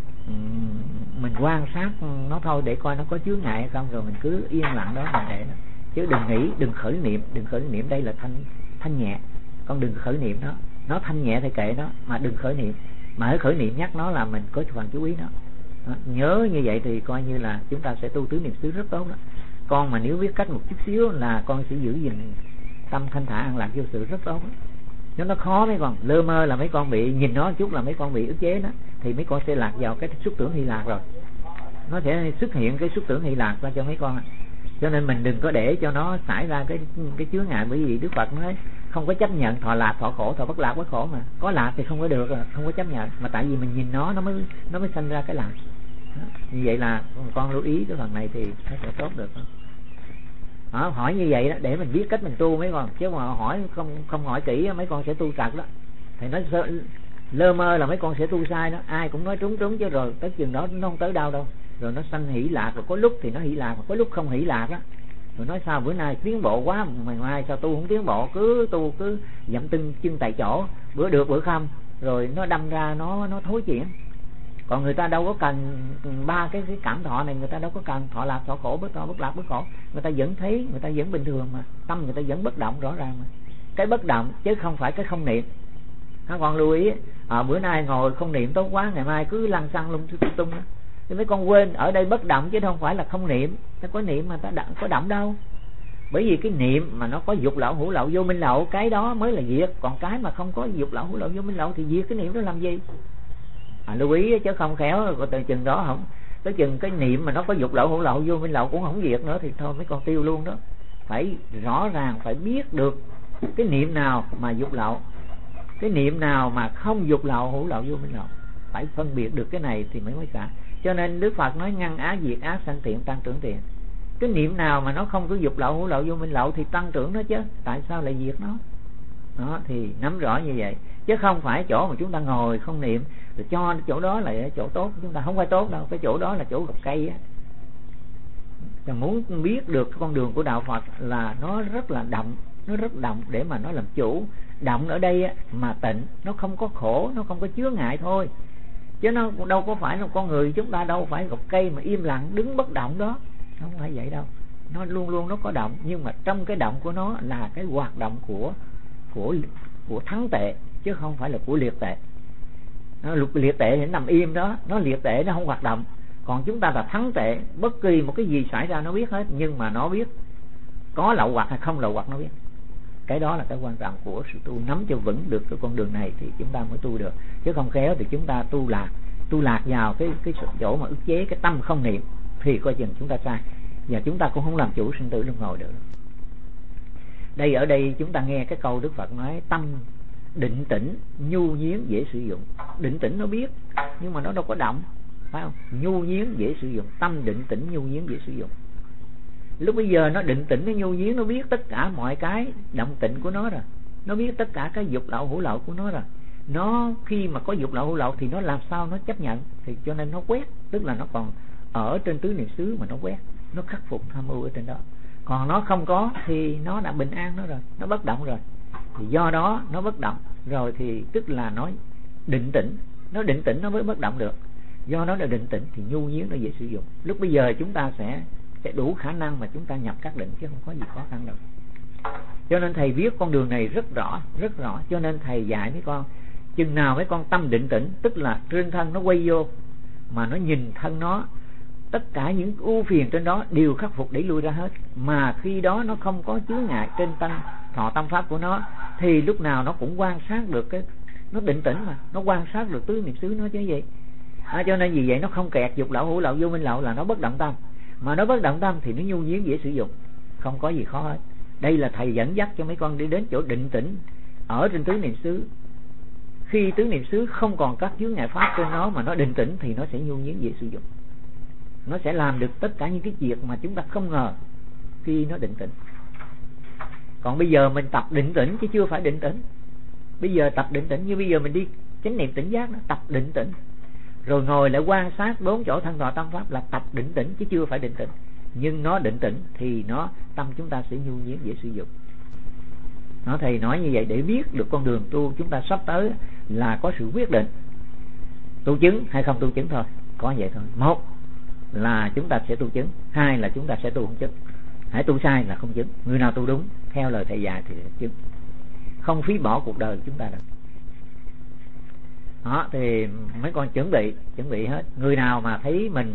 mình quan sát nó thôi để coi nó có chướng ngại hay không, rồi mình cứ yên lặng đó mình để nó. Chứ đừng nghĩ, đừng khởi niệm. Đây là thanh nhẹ, con đừng khởi niệm nó thanh nhẹ thì kệ nó, mà đừng khởi niệm. Mà hãy khởi niệm nhắc nó là mình có phần chú ý nó. Nhớ như vậy thì coi như là chúng ta sẽ tu tứ niệm xứ rất tốt đó. Con mà nếu biết cách một chút xíu là con sẽ giữ gìn tâm thanh thản an lạc vô sự rất tốt đó. Nếu nó khó mấy con lơ mơ là mấy con bị nhìn nó chút là mấy con bị ức chế đó, thì mấy con sẽ lạc vào cái xúc tưởng Hy Lạc rồi. Nó sẽ xuất hiện cái xúc tưởng Hy Lạc ra cho mấy con. Cho nên mình đừng có để cho nó xảy ra cái chướng ngại. Bởi vì Đức Phật nói không có chấp nhận thọ lạc thọ khổ, thọ bất lạc bất khổ. Mà có lạc thì không có được, không có chấp nhận. Mà tại vì mình nhìn nó mới sanh ra cái lạc. Như vậy là con lưu ý cái phần này thì nó sẽ tốt được. Hỏi như vậy đó để mình biết cách mình tu mấy con. Chứ mà hỏi không hỏi kỹ mấy con sẽ tu trật đó. Thì nó lơ mơ là mấy con sẽ tu sai đó. Ai cũng nói trúng chứ rồi tới chừng đó nó không tới đâu đâu. Rồi nó sanh hỷ lạc, rồi có lúc thì nó hỷ lạc, có lúc không hỷ lạc á. Rồi nói sao bữa nay tiến bộ quá, ngày mai sao tu không tiến bộ, cứ dậm chân tại chỗ, bữa được bữa không, rồi nó đâm ra nó thối chuyển. Còn người ta đâu có cần ba cái cảm thọ này, người ta đâu có cần thọ lạc thọ khổ, bất lạc bất khổ. Người ta vẫn thấy, người ta vẫn bình thường mà, tâm người ta vẫn bất động rõ ràng mà. Cái bất động chứ không phải cái không niệm. Các con lưu ý, bữa nay ngồi không niệm tốt quá, ngày mai cứ lăn xăng lung tung đó. Thì mấy con quên ở đây bất động chứ không phải là không niệm. Ta có niệm mà ta có động đâu. Bởi vì cái niệm mà nó có dục lậu hữu lậu vô minh lậu, cái đó mới là diệt. Còn cái mà không có dục lậu hữu lậu vô minh lậu thì diệt cái niệm đó làm gì? Lưu ý chứ không khéo rồi từ chừng đó không, tới chừng cái niệm mà nó có dục lậu hữu lậu vô minh lậu cũng không diệt nữa thì thôi mấy con tiêu luôn đó. Phải rõ ràng, phải biết được cái niệm nào mà dục lậu, cái niệm nào mà không dục lậu hữu lậu vô minh lậu. Phải phân biệt được cái này thì mới xả. Cho nên Đức Phật nói ngăn ác diệt ác, sanh tiện tăng trưởng tiện. Cái niệm nào mà nó không có dục lậu hữu lậu vô minh lậu thì tăng trưởng nó chứ, tại sao lại diệt nó? Đó thì nắm rõ như vậy. Chứ không phải chỗ mà chúng ta ngồi không niệm rồi cho chỗ đó là chỗ tốt, chúng ta không phải tốt đâu. Cái chỗ đó là chỗ gốc cây á. Và muốn biết được con đường của đạo Phật là nó rất là động, nó rất động để mà nó làm chủ. Động ở đây á, mà tịnh, nó không có khổ, nó không có chướng ngại thôi. Chứ nó đâu có phải là con người chúng ta đâu phải gốc cây mà im lặng đứng bất động đó. Không phải vậy đâu. Nó luôn luôn nó có động, nhưng mà trong cái động của nó là cái hoạt động của thắng tệ, chứ không phải là của liệt tệ. Nó liệt tệ thì nó nằm im đó, nó liệt tệ nó không hoạt động. Còn chúng ta là thắng tệ, bất kỳ một cái gì xảy ra nó biết hết, nhưng mà nó biết có lậu hoặc hay không lậu hoặc nó biết. Cái đó là cái quan trọng của sự tu. Nắm cho vững được cái con đường này thì chúng ta mới tu được. Chứ không khéo thì chúng ta tu lạc vào cái chỗ mà ức chế cái tâm không niệm thì coi chừng chúng ta sai, và chúng ta cũng không làm chủ sinh tử luân hồi được. Ở đây chúng ta nghe cái câu Đức Phật nói tâm định tĩnh nhu nhiến dễ sử dụng. Định tĩnh nó biết nhưng mà nó đâu có động, phải không? Nhu nhiến dễ sử dụng, tâm định tĩnh nhu nhiến dễ sử dụng. Lúc bây giờ nó định tĩnh, nó nhu nhiến, nó biết tất cả mọi cái động tịnh của nó rồi, nó biết tất cả cái dục lậu hữu lậu của nó rồi. Nó khi mà có dục lậu hữu lậu thì nó làm sao nó chấp nhận, thì cho nên nó quét, tức là nó còn ở trên tứ niệm xứ mà nó quét, nó khắc phục tham ưu ở trên đó. Còn nó không có thì nó đã bình an nó rồi, nó bất động rồi. Thì do đó nó bất động rồi thì tức là nó định tĩnh, nó định tĩnh nó mới bất động được. Do nó là định tĩnh thì nhu nhiến nó dễ sử dụng. Lúc bây giờ chúng ta sẽ đủ khả năng mà chúng ta nhập các định, chứ không có gì khó khăn đâu. Cho nên thầy viết con đường này rất rõ. Cho nên thầy dạy mấy con, chừng nào mấy con tâm định tĩnh, tức là trên thân nó quay vô mà nó nhìn thân nó, tất cả những ưu phiền trên đó đều khắc phục đẩy lui ra hết. Mà khi đó nó không có chướng ngại trên thọ tâm pháp của nó, thì lúc nào nó cũng quan sát được cái, nó định tĩnh mà, nó quan sát được tứ niệm xứ nó chứ gì. Cho nên vì vậy nó không kẹt dục lậu hữu lậu vô minh lậu, là nó bất động tâm. Mà nó bất động tâm thì nó nhu nhiến dễ sử dụng, không có gì khó hết. Đây là thầy dẫn dắt cho mấy con đi đến chỗ định tĩnh ở trên tứ niệm xứ. Khi tứ niệm xứ không còn các chướng ngại pháp trên nó mà nó định tĩnh thì nó sẽ nhu nhiến dễ sử dụng. Nó sẽ làm được tất cả những cái việc mà chúng ta không ngờ khi nó định tĩnh. Còn bây giờ mình tập định tĩnh chứ chưa phải định tĩnh. Bây giờ tập định tĩnh như bây giờ mình đi chánh niệm tỉnh giác đó, tập định tĩnh. rồi ngồi lại quan sát 4 chỗ thân thọ tâm pháp là tập định tĩnh chứ chưa phải định tĩnh. Nhưng nó định tĩnh thì tâm chúng ta sẽ nhu nhuyễn dễ sử dụng. Thầy nói như vậy để biết được con đường tu chúng ta sắp tới là có sự quyết định tu chứng hay không tu chứng thôi, có vậy thôi. Một là chúng ta sẽ tu chứng, hai là chúng ta sẽ tu không chứng. Hãy tu sai là không chứng, người nào tu đúng theo lời thầy dạy thì chứng, không phí bỏ cuộc đời chúng ta đâu. Đó thì mấy con chuẩn bị hết. Người nào mà thấy mình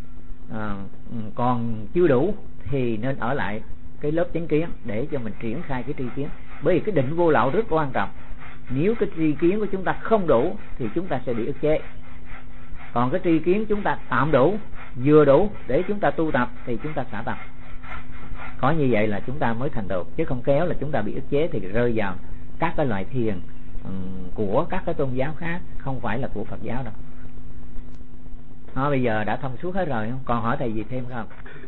còn chưa đủ thì nên ở lại cái lớp chánh kiến để cho mình triển khai cái tri kiến. Bởi vì cái định vô lậu rất quan trọng. Nếu cái tri kiến của chúng ta không đủ thì chúng ta sẽ bị ức chế. Còn cái tri kiến chúng ta tạm đủ, vừa đủ để chúng ta tu tập thì chúng ta xả tập. Có như vậy là chúng ta mới thành tựu, chứ không kéo là chúng ta bị ức chế thì rơi vào các cái loại thiền của các cái tôn giáo khác, không phải là của Phật giáo đâu. Bây giờ đã thông suốt hết rồi, không còn hỏi thầy gì thêm không?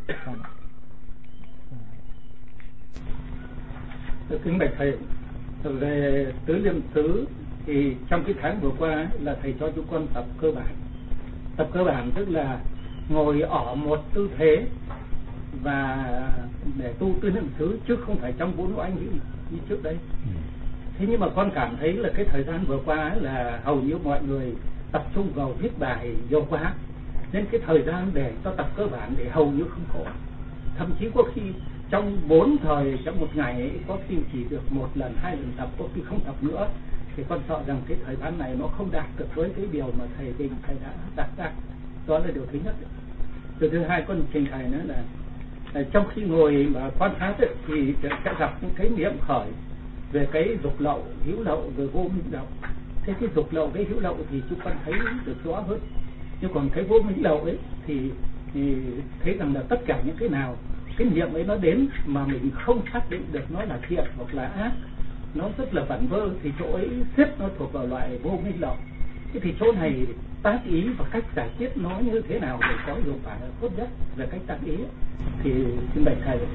Kính bạch thầy, về tứ niệm xứ thì trong cái tháng vừa qua là thầy cho chúng con tập cơ bản. Tập cơ bản tức là ngồi ở một tư thế và để tu tứ niệm xứ, chứ không phải trong 4 oanh như trước đây. Thế nhưng mà con cảm thấy là cái thời gian vừa qua là hầu như mọi người tập trung vào viết bài nhiều quá, nên cái thời gian để cho tập cơ bản để hầu như không có. Thậm chí có khi trong 4 thời trong một ngày ấy, có khi chỉ được 1 lần 2 lần tập, có khi không tập nữa. Thì con sợ rằng cái thời gian này nó không đạt được với cái điều mà thầy đã đặt ra. Đó là điều thứ nhất. Điều thứ hai con trình thầy nữa là trong khi ngồi mà quan sát ấy, thì sẽ gặp những cái niệm khởi về cái dục lậu, hữu lậu, về vô minh lậu. Thế cái dục lậu với hữu lậu thì chúng con thấy được rõ hơn. Nhưng còn cái vô minh lậu ấy thì thấy rằng là tất cả những cái nào cái niệm ấy nó đến mà mình không xác định được nó là thiện hoặc là ác, nó rất là vẩn vơ, thì chỗ ấy xếp nó thuộc vào loại vô minh lậu. Thế thì chỗ này tác ý và cách giải quyết nó như thế nào để có hiệu quả tốt nhất về cách tác ý thì xin bạch thầy.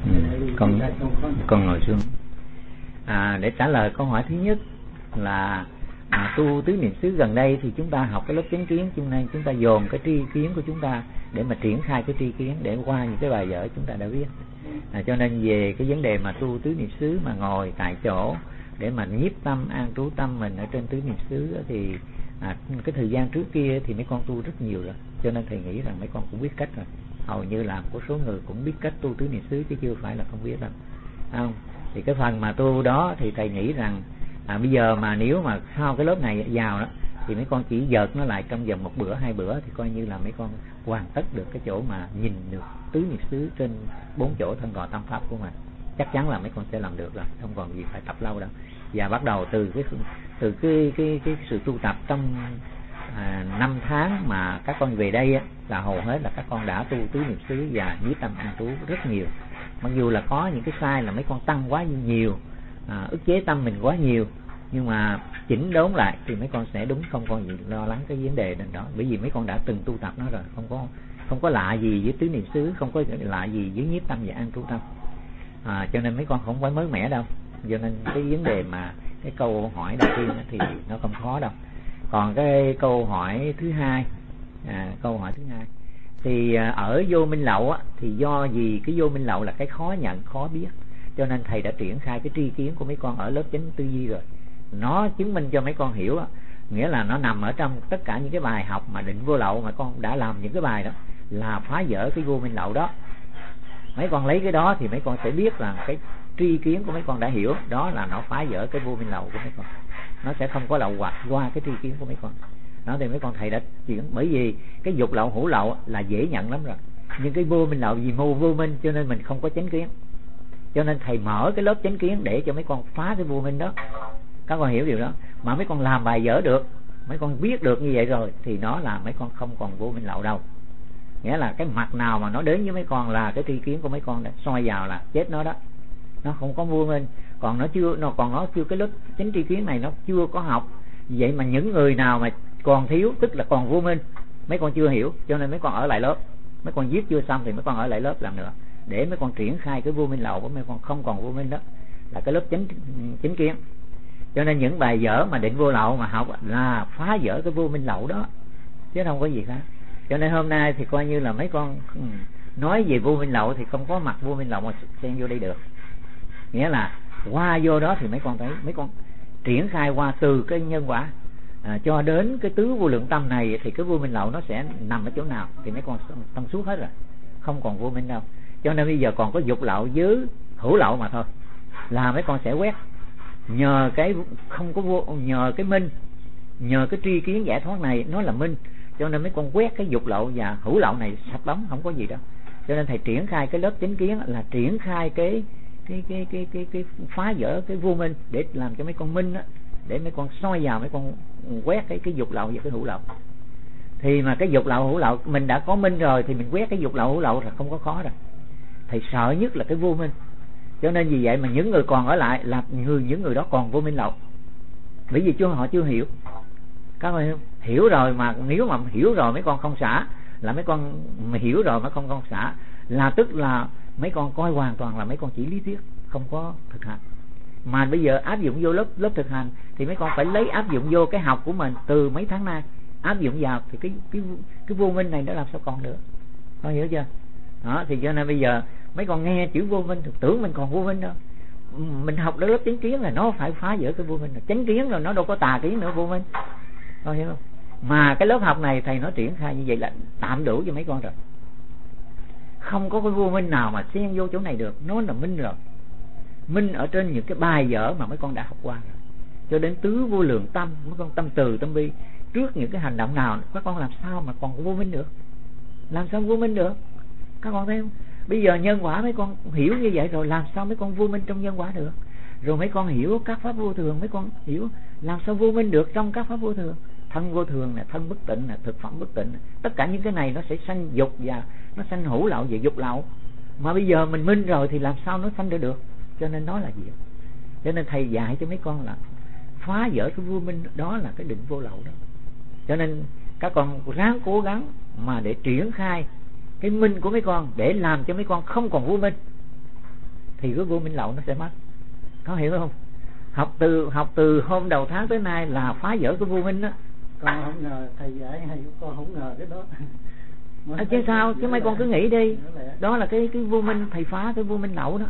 Con ngồi xuống. Để trả lời câu hỏi thứ nhất là tu tứ niệm xứ gần đây thì chúng ta học cái lớp chánh kiến, chúng ta dồn cái tri kiến của chúng ta để mà triển khai cái tri kiến để qua những cái bài vở chúng ta đã viết. Cho nên về cái vấn đề mà tu tứ niệm xứ mà ngồi tại chỗ để mà nhiếp tâm, an trú tâm mình ở trên tứ niệm xứ thì cái thời gian trước kia thì mấy con tu rất nhiều rồi, cho nên thầy nghĩ rằng mấy con cũng biết cách rồi. Hầu như là một số người cũng biết cách tu tứ niệm xứ chứ chưa phải là không biết đâu, không? Thì cái phần mà tu đó thì thầy nghĩ rằng bây giờ mà nếu mà sau cái lớp này vào đó thì mấy con chỉ dợt nó lại trong vòng 1 bữa 2 bữa thì coi như là mấy con hoàn tất được cái chỗ mà nhìn được tứ niệm xứ trên 4 chỗ thân thọ tâm pháp của mình. Chắc chắn là mấy con sẽ làm được rồi, không còn gì phải tập lâu đâu. Và bắt đầu từ cái sự tu tập trong 5 tháng mà các con về đây là hầu hết là các con đã tu tứ niệm xứ và nhiếp tâm an trú rất nhiều. Mặc dù là có những cái sai là mấy con tăng quá nhiều, ức chế tâm mình quá nhiều, nhưng mà chỉnh đốn lại thì mấy con sẽ đúng, không còn gì lo lắng cái vấn đề đó. Bởi vì mấy con đã từng tu tập nó rồi, không có lạ gì với tứ niệm xứ, không có lạ gì với nhiếp tâm và an trú tâm. Cho nên mấy con không phải mới mẻ đâu. Cho nên cái vấn đề mà cái câu hỏi đầu tiên thì nó không khó đâu. Còn cái câu hỏi thứ hai, thì ở vô minh lậu thì do vì cái vô minh lậu là cái khó nhận, khó biết, cho nên thầy đã triển khai cái tri kiến của mấy con ở lớp chánh tư duy rồi. Nó chứng minh cho mấy con hiểu, nghĩa là nó nằm ở trong tất cả những cái bài học mà định vô lậu mà con đã làm những cái bài đó là phá vỡ cái vô minh lậu đó. Mấy con lấy cái đó thì mấy con sẽ biết là cái tri kiến của mấy con đã hiểu đó là nó phá vỡ cái vô minh lậu của mấy con, nó sẽ không có lậu hoặc qua cái tri kiến của mấy con đó. Thì mấy con thầy đã chuyển, bởi vì cái dục lậu hữu lậu là dễ nhận lắm rồi, nhưng cái vô minh lậu vì vô minh cho nên mình không có chánh kiến, cho nên thầy mở cái lớp chánh kiến để cho mấy con phá cái vô minh đó. Các con hiểu điều đó mà mấy con làm bài vở được, mấy con biết được như vậy rồi thì nó là mấy con không còn vô minh lậu đâu. Nghĩa là cái mặt nào mà nó đến với mấy con là cái tri kiến của mấy con đã soi vào là chết nó đó, nó không có vô minh. Còn nó chưa cái lớp chánh tri kiến này nó chưa có học. Vậy mà những người nào mà còn thiếu tức là còn vô minh, mấy con chưa hiểu, cho nên mấy con ở lại lớp. Mấy con viết chưa xong thì mấy con ở lại lớp làm nữa, để mấy con triển khai cái vô minh lậu của mấy con không còn vô minh đó, là cái lớp chánh kiến. Cho nên những bài vở mà định vô lậu mà học là phá vỡ cái vô minh lậu đó. chứ không có gì khác. Cho nên hôm nay thì coi như là mấy con nói về vô minh lậu thì không có mặt vô minh lậu mà xen vô đây được. Nghĩa là qua vô đó thì mấy con thấy, mấy con triển khai qua từ cái nhân quả cho đến cái tứ vô lượng tâm này thì cái vô minh lậu nó sẽ nằm ở chỗ nào thì mấy con thông suốt hết rồi, không còn vô minh đâu. Cho nên bây giờ còn có dục lậu với hữu lậu mà thôi, là mấy con sẽ quét nhờ cái không có vô, nhờ cái minh, nhờ cái tri kiến giải thoát này nó là minh, cho nên mấy con quét cái dục lậu và hữu lậu này sạch bóng, không có gì đâu. Cho nên thầy triển khai cái lớp chánh kiến là triển khai cái phá vỡ cái vô minh để làm cho mấy con minh á, để mấy con soi vào, mấy con quét cái dục lậu và cái hữu lậu. Thì mà cái dục lậu hữu lậu mình đã có minh rồi thì mình quét cái dục lậu hữu lậu là không có khó rồi. Thầy sợ nhất là cái vô minh. Cho nên vì vậy mà những người còn ở lại là những người đó còn vô minh lậu, bởi vì họ chưa hiểu. Các bạn hiểu rồi, mà nếu mà hiểu rồi mấy con không xả, là mấy con mà hiểu rồi mà không xả, là tức là mấy con coi hoàn toàn là mấy con chỉ lý thuyết, không có thực hành. Mà bây giờ áp dụng vô lớp thực hành thì mấy con phải lấy áp dụng vô cái học của mình từ mấy tháng nay, áp dụng vào thì cái vô minh này nó làm sao còn nữa. Con hiểu chưa? Đó, thì cho nên bây giờ mấy con nghe chữ vô minh thì tưởng mình còn vô minh đâu. Mình học lớp chánh kiến là nó phải phá vỡ cái vô minh, chánh kiến rồi nó đâu có tà kiến nữa, vô minh. Con hiểu không? Mà cái lớp học này thầy nó triển khai như vậy là tạm đủ cho mấy con rồi, không có cái vô minh nào mà xen vô chỗ này được, nó là minh rồi. Minh ở trên những cái bài vở mà mấy con đã học qua rồi, cho đến tứ vô lượng tâm, mấy con tâm từ tâm bi, trước những cái hành động nào các con làm sao mà còn vô minh được, làm sao vô minh được. Các con thấy không? Bây giờ nhân quả mấy con hiểu như vậy rồi, làm sao mấy con vô minh trong nhân quả được. Rồi mấy con hiểu các pháp vô thường, mấy con hiểu làm sao vô minh được trong các pháp vô thường. Thân vô thường nè, thân bất tịnh nè, thực phẩm bất tịnh nè. Tất cả những cái này nó sẽ sanh dục và nó sanh hữu lậu và dục lậu. Mà bây giờ mình minh rồi thì làm sao nó sanh được. Cho nên nó là gì? Cho nên thầy dạy cho mấy con là phá vỡ cái vô minh đó là cái định vô lậu đó. Cho nên các con ráng cố gắng mà để triển khai cái minh của mấy con, để làm cho mấy con không còn vô minh, thì cái vô minh lậu nó sẽ mất. Có hiểu không? Học từ hôm đầu tháng tới nay là phá vỡ cái vô minh đó. Con không ngờ thầy giải hay, con không ngờ cái đó. Chứ sao? Chứ mấy con cứ nghĩ đi, đó là cái vô minh, thầy phá cái vô minh lậu đó,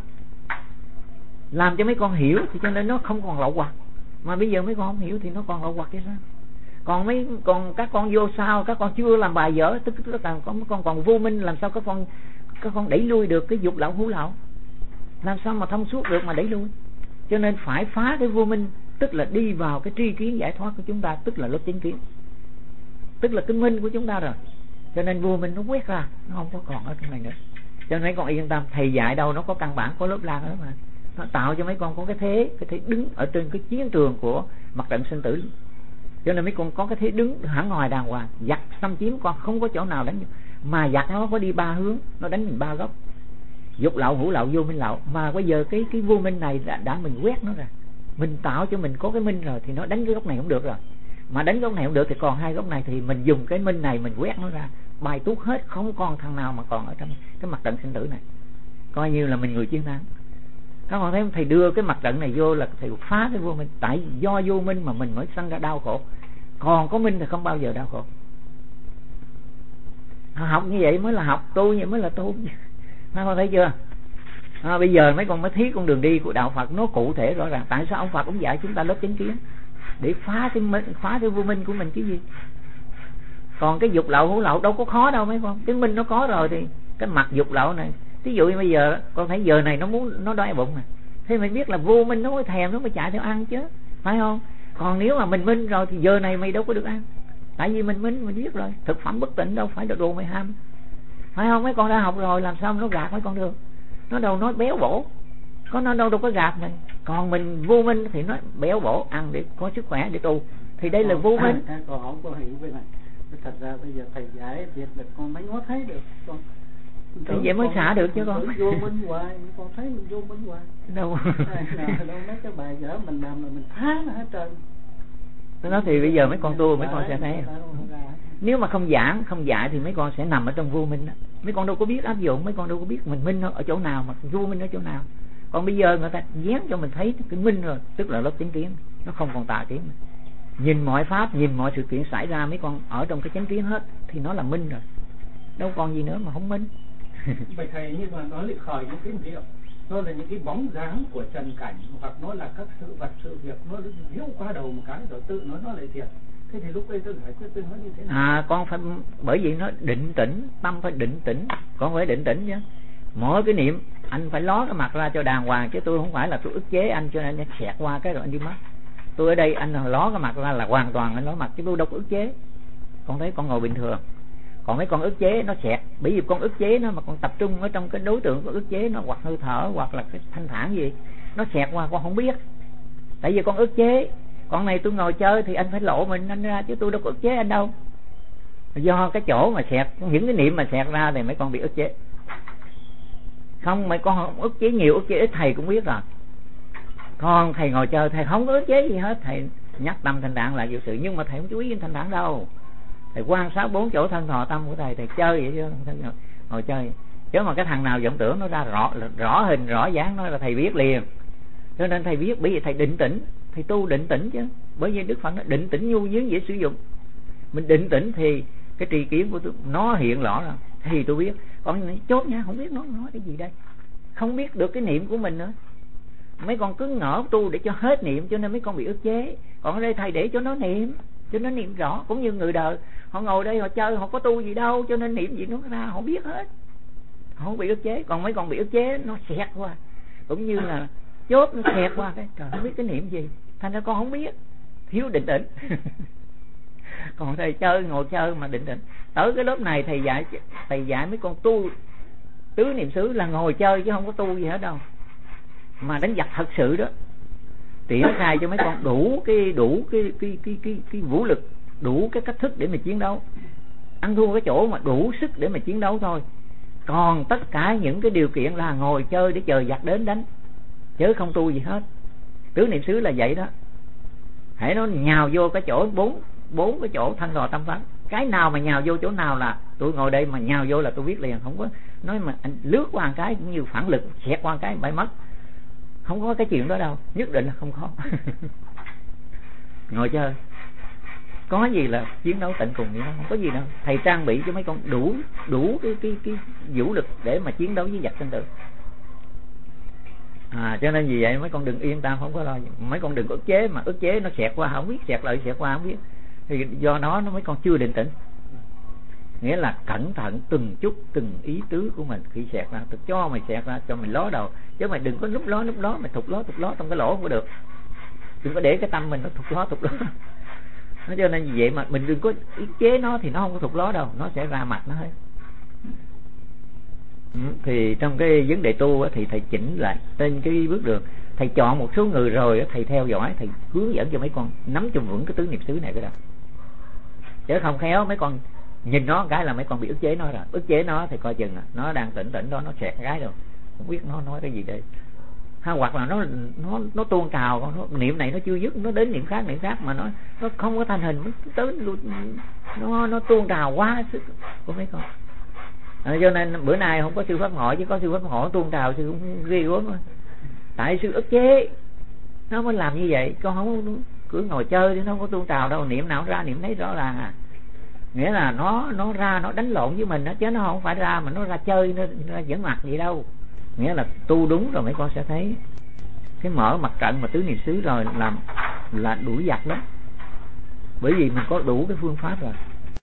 làm cho mấy con hiểu thì cho nên nó không còn lậu hoặc. Mà bây giờ mấy con không hiểu thì nó còn lậu hoặc chứ sao? Còn các con vô sao, các con chưa làm bài vở, tức là con còn vô minh, làm sao các con đẩy lui được cái dục lậu hữu lậu, làm sao mà thông suốt được mà đẩy lui. Cho nên phải phá cái vô minh, tức là đi vào cái tri kiến giải thoát của chúng ta, tức là lớp chánh kiến, tức là cái minh của chúng ta rồi. Cho nên vô minh nó quét ra, nó không có còn ở trong này nữa. Cho nên mấy con yên tâm, thầy dạy đâu nó có căn bản, có lớp lang đó mà. Nó tạo cho mấy con có cái thế đứng ở trên cái chiến trường của mặt trận sinh tử. Cho nên mấy con có cái thế đứng hẳn ngoài đàng hoàng. Giặc xâm chiếm con không có chỗ nào đánh, mà giặc nó có đi ba hướng, nó đánh mình ba góc: dục lậu, hữu lậu, vô minh lậu. Mà bây giờ cái vô minh này đã mình quét nó ra, mình tạo cho mình có cái minh rồi thì nó đánh cái góc này không được rồi. Mà đánh góc này không được thì còn hai góc này, thì mình dùng cái minh này mình quét nó ra, bài tuốt hết, không còn thằng nào mà còn ở trong cái mặt trận sinh tử này. Coi như là mình người chiến thắng. Các bạn thấy không? Thầy đưa cái mặt trận này vô là thầy phá cái vô minh. Tại do vô minh mà mình mới sanh ra đau khổ, còn có minh thì không bao giờ đau khổ. Học như vậy mới là học, tu như vậy mới là tu. Các bạn thấy chưa? Bây giờ mấy con mới thấy con đường đi của đạo Phật nó cụ thể rõ ràng. Tại sao ông Phật cũng dạy chúng ta lớp chánh kiến? Để phá cái vô minh của mình chứ gì. Còn cái dục lậu hữu lậu đâu có khó đâu mấy con. Cái minh nó có rồi thì cái mặt dục lậu này, ví dụ như bây giờ con thấy giờ này nó đói bụng nè, thế mình biết là vô minh nó mới thèm, nó mới chạy theo ăn chứ, phải không? Còn nếu mà mình minh rồi thì giờ này mày đâu có được ăn, tại vì mình minh, mình biết rồi thực phẩm bất tịnh đâu phải là đồ mày ham, phải không? Mấy con đã học rồi, làm sao nó gạt mấy con được? Nó đâu nói béo bổ, nó đâu có gạt mình. Còn mình vô minh thì nó béo bổ, ăn để có sức khỏe để tu, thì đây là vô minh. Con không có hiểu cái này. Thật ra bây giờ thầy giải việc được con mới có thấy được con. Thì vậy mới xả được chứ con. Vô minh hoài, con thấy mình vô minh hoài. Đâu mấy cái bài vở mình làm là mình phá nó hết trơn. Nó thì bây giờ mấy con tu mấy con sẽ thấy. Nếu mà không dạy thì mấy con sẽ nằm ở trong vô minh đó. Mấy con đâu có biết áp dụng, mấy con đâu có biết mình minh ở chỗ nào mà vô minh ở chỗ nào. Còn bây giờ người ta dán cho mình thấy cái minh rồi, tức là lớp chánh kiến, nó không còn tà kiến. nhìn mọi pháp, nhìn mọi sự kiện xảy ra, mấy con ở trong cái chánh kiến hết thì nó là minh rồi, đâu còn gì nữa mà không minh. Vậy thầy, nhưng mà nó lại khởi những cái niệm, nó là những cái bóng dáng của trần cảnh, hoặc nó là các sự vật sự việc, nó hiếu qua đầu một cái rồi tự nó lại thiệt. Thế thì lúc đây tôi phải tôi nói như thế nào? Con phải, bởi vì nó định tĩnh, tâm phải định tĩnh, con phải định tĩnh chứ. Mỗi cái niệm anh phải ló cái mặt ra cho đàng hoàng, chứ tôi không phải là tôi ức chế anh cho nên anh xẹt qua cái rồi anh đi mất. Tôi ở đây anh ló cái mặt ra là hoàn toàn anh ló mặt, chứ tôi đâu có ức chế. Con thấy con ngồi bình thường, còn mấy con ức chế nó xẹt, bởi vì con ức chế nó mà con tập trung ở trong cái đối tượng của ức chế nó, hoặc hơi thở hoặc là cái thanh thản gì, nó xẹt qua con không biết, tại vì con ức chế. Còn này tôi ngồi chơi thì anh phải lộ mình anh ra, chứ tôi đâu có ức chế anh đâu. Do cái chỗ mà xẹt, những cái niệm mà xẹt ra thì mấy con bị ức chế. Không, mấy con không ức chế nhiều, ức chế ít thầy cũng biết rồi. Còn thầy ngồi chơi thầy không có ức chế gì hết, thầy nhắc tâm thanh thản là vô sự, nhưng mà thầy không chú ý đến thanh thản đâu. Thầy quan sát 4 chỗ thân thọ tâm của thầy chơi vậy chứ, ngồi chơi. Chứ mà cái thằng nào vọng tưởng nó ra rõ hình rõ dáng nó là thầy biết liền. Cho nên thầy biết, bởi vì thầy định tĩnh, thầy tu định tĩnh chứ. Bởi vì Đức Phật nó định tĩnh nhu dướng dễ sử dụng. Mình định tĩnh thì cái tri kiến của tôi nó hiện rõ rồi thì tôi biết. Còn chốt nha, không biết nó nói cái gì đây, không biết được cái niệm của mình nữa. Mấy con cứ ngỡ tu để cho hết niệm, cho nên mấy con bị ức chế. Còn ở đây thầy để cho nó niệm, cho nó niệm rõ. Cũng như người đời, họ ngồi đây họ chơi, họ có tu gì đâu, cho nên niệm gì nó ra họ biết hết, họ không bị ức chế. Còn mấy con bị ức chế nó xẹt qua, cũng như là chốt nó xẹt qua cái trời, không biết cái niệm gì, thành ra con không biết, thiếu định tĩnh. Còn thầy chơi, ngồi chơi mà định tĩnh. Tới cái lớp này thầy dạy mấy con tu tứ niệm xứ là ngồi chơi chứ không có tu gì hết đâu, mà đánh giặc thật sự đó. Triển khai cho mấy con đủ cái vũ lực, đủ cái cách thức để mà chiến đấu, ăn thua cái chỗ mà đủ sức để mà chiến đấu thôi. Còn tất cả những cái điều kiện là ngồi chơi để chờ giặc đến đánh, chứ không tu gì hết. Tứ niệm xứ là vậy đó. Hãy nó nhào vô cái chỗ bốn cái chỗ thân thọ tâm pháp, cái nào mà nhào vô chỗ nào là tôi ngồi đây mà nhào vô là tôi biết liền. Không có nói mà anh lướt qua một cái cũng như phản lực xẹt qua một cái bay mất, không có cái chuyện đó đâu, nhất định là không có. Ngồi chơi có gì là chiến đấu tận cùng vậy đó, không có gì đâu. Thầy trang bị cho mấy con đủ cái vũ lực để mà chiến đấu với giặc sinh tử. Cho nên vì vậy mấy con đừng yên tâm, không có lo gì. Mấy con đừng ức chế, mà ức chế nó xẹt qua không biết, xẹt lại xẹt qua không biết, thì do nó mấy con chưa định tĩnh. Nghĩa là cẩn thận từng chút từng ý tứ của mình khi xẹt ra, tôi cho mày xẹt ra cho mình ló đầu, chứ mày đừng có lúc ló mày thụt ló trong cái lỗ không có được. Đừng có để cái tâm mình nó thụt ló. Nó cho nên vì vậy mà mình đừng có ý chế nó thì nó không có thụt ló đâu, nó sẽ ra mặt nó hết. Thì trong cái vấn đề tu thì thầy chỉnh lại trên cái bước đường, thầy chọn một số người rồi thầy theo dõi, thầy hướng dẫn cho mấy con nắm cho vững cái tứ niệm xứ này cái đó. Chứ không khéo mấy con nhìn nó cái là mấy con bị ức chế nó rồi. Ức chế nó thì coi chừng nó đang tỉnh đó, nó xẹt cái rồi không biết nó nói cái gì đây. Hoặc là nó tuôn trào, nó niệm này nó chưa dứt, nó đến niệm khác mà nó không có thành hình, nó tới nó tuôn trào quá sức của mấy con. Cho nên bữa nay không có sư pháp hội, chứ có sư pháp hội tuôn trào sư cũng ghê gớm. Tại sư ức chế nó mới làm như vậy. Con không cứ ngồi chơi thì nó không có tuôn trào đâu, niệm nào ra niệm thấy rõ ràng Nghĩa là nó ra nó đánh lộn với mình đó, chứ nó không phải ra mà nó ra chơi, nó ra dẫn mặt gì đâu. Nghĩa là tu đúng rồi mấy con sẽ thấy cái mở mặt trận mà tứ niệm xứ rồi là đuổi giặc đó, bởi vì mình có đủ cái phương pháp rồi.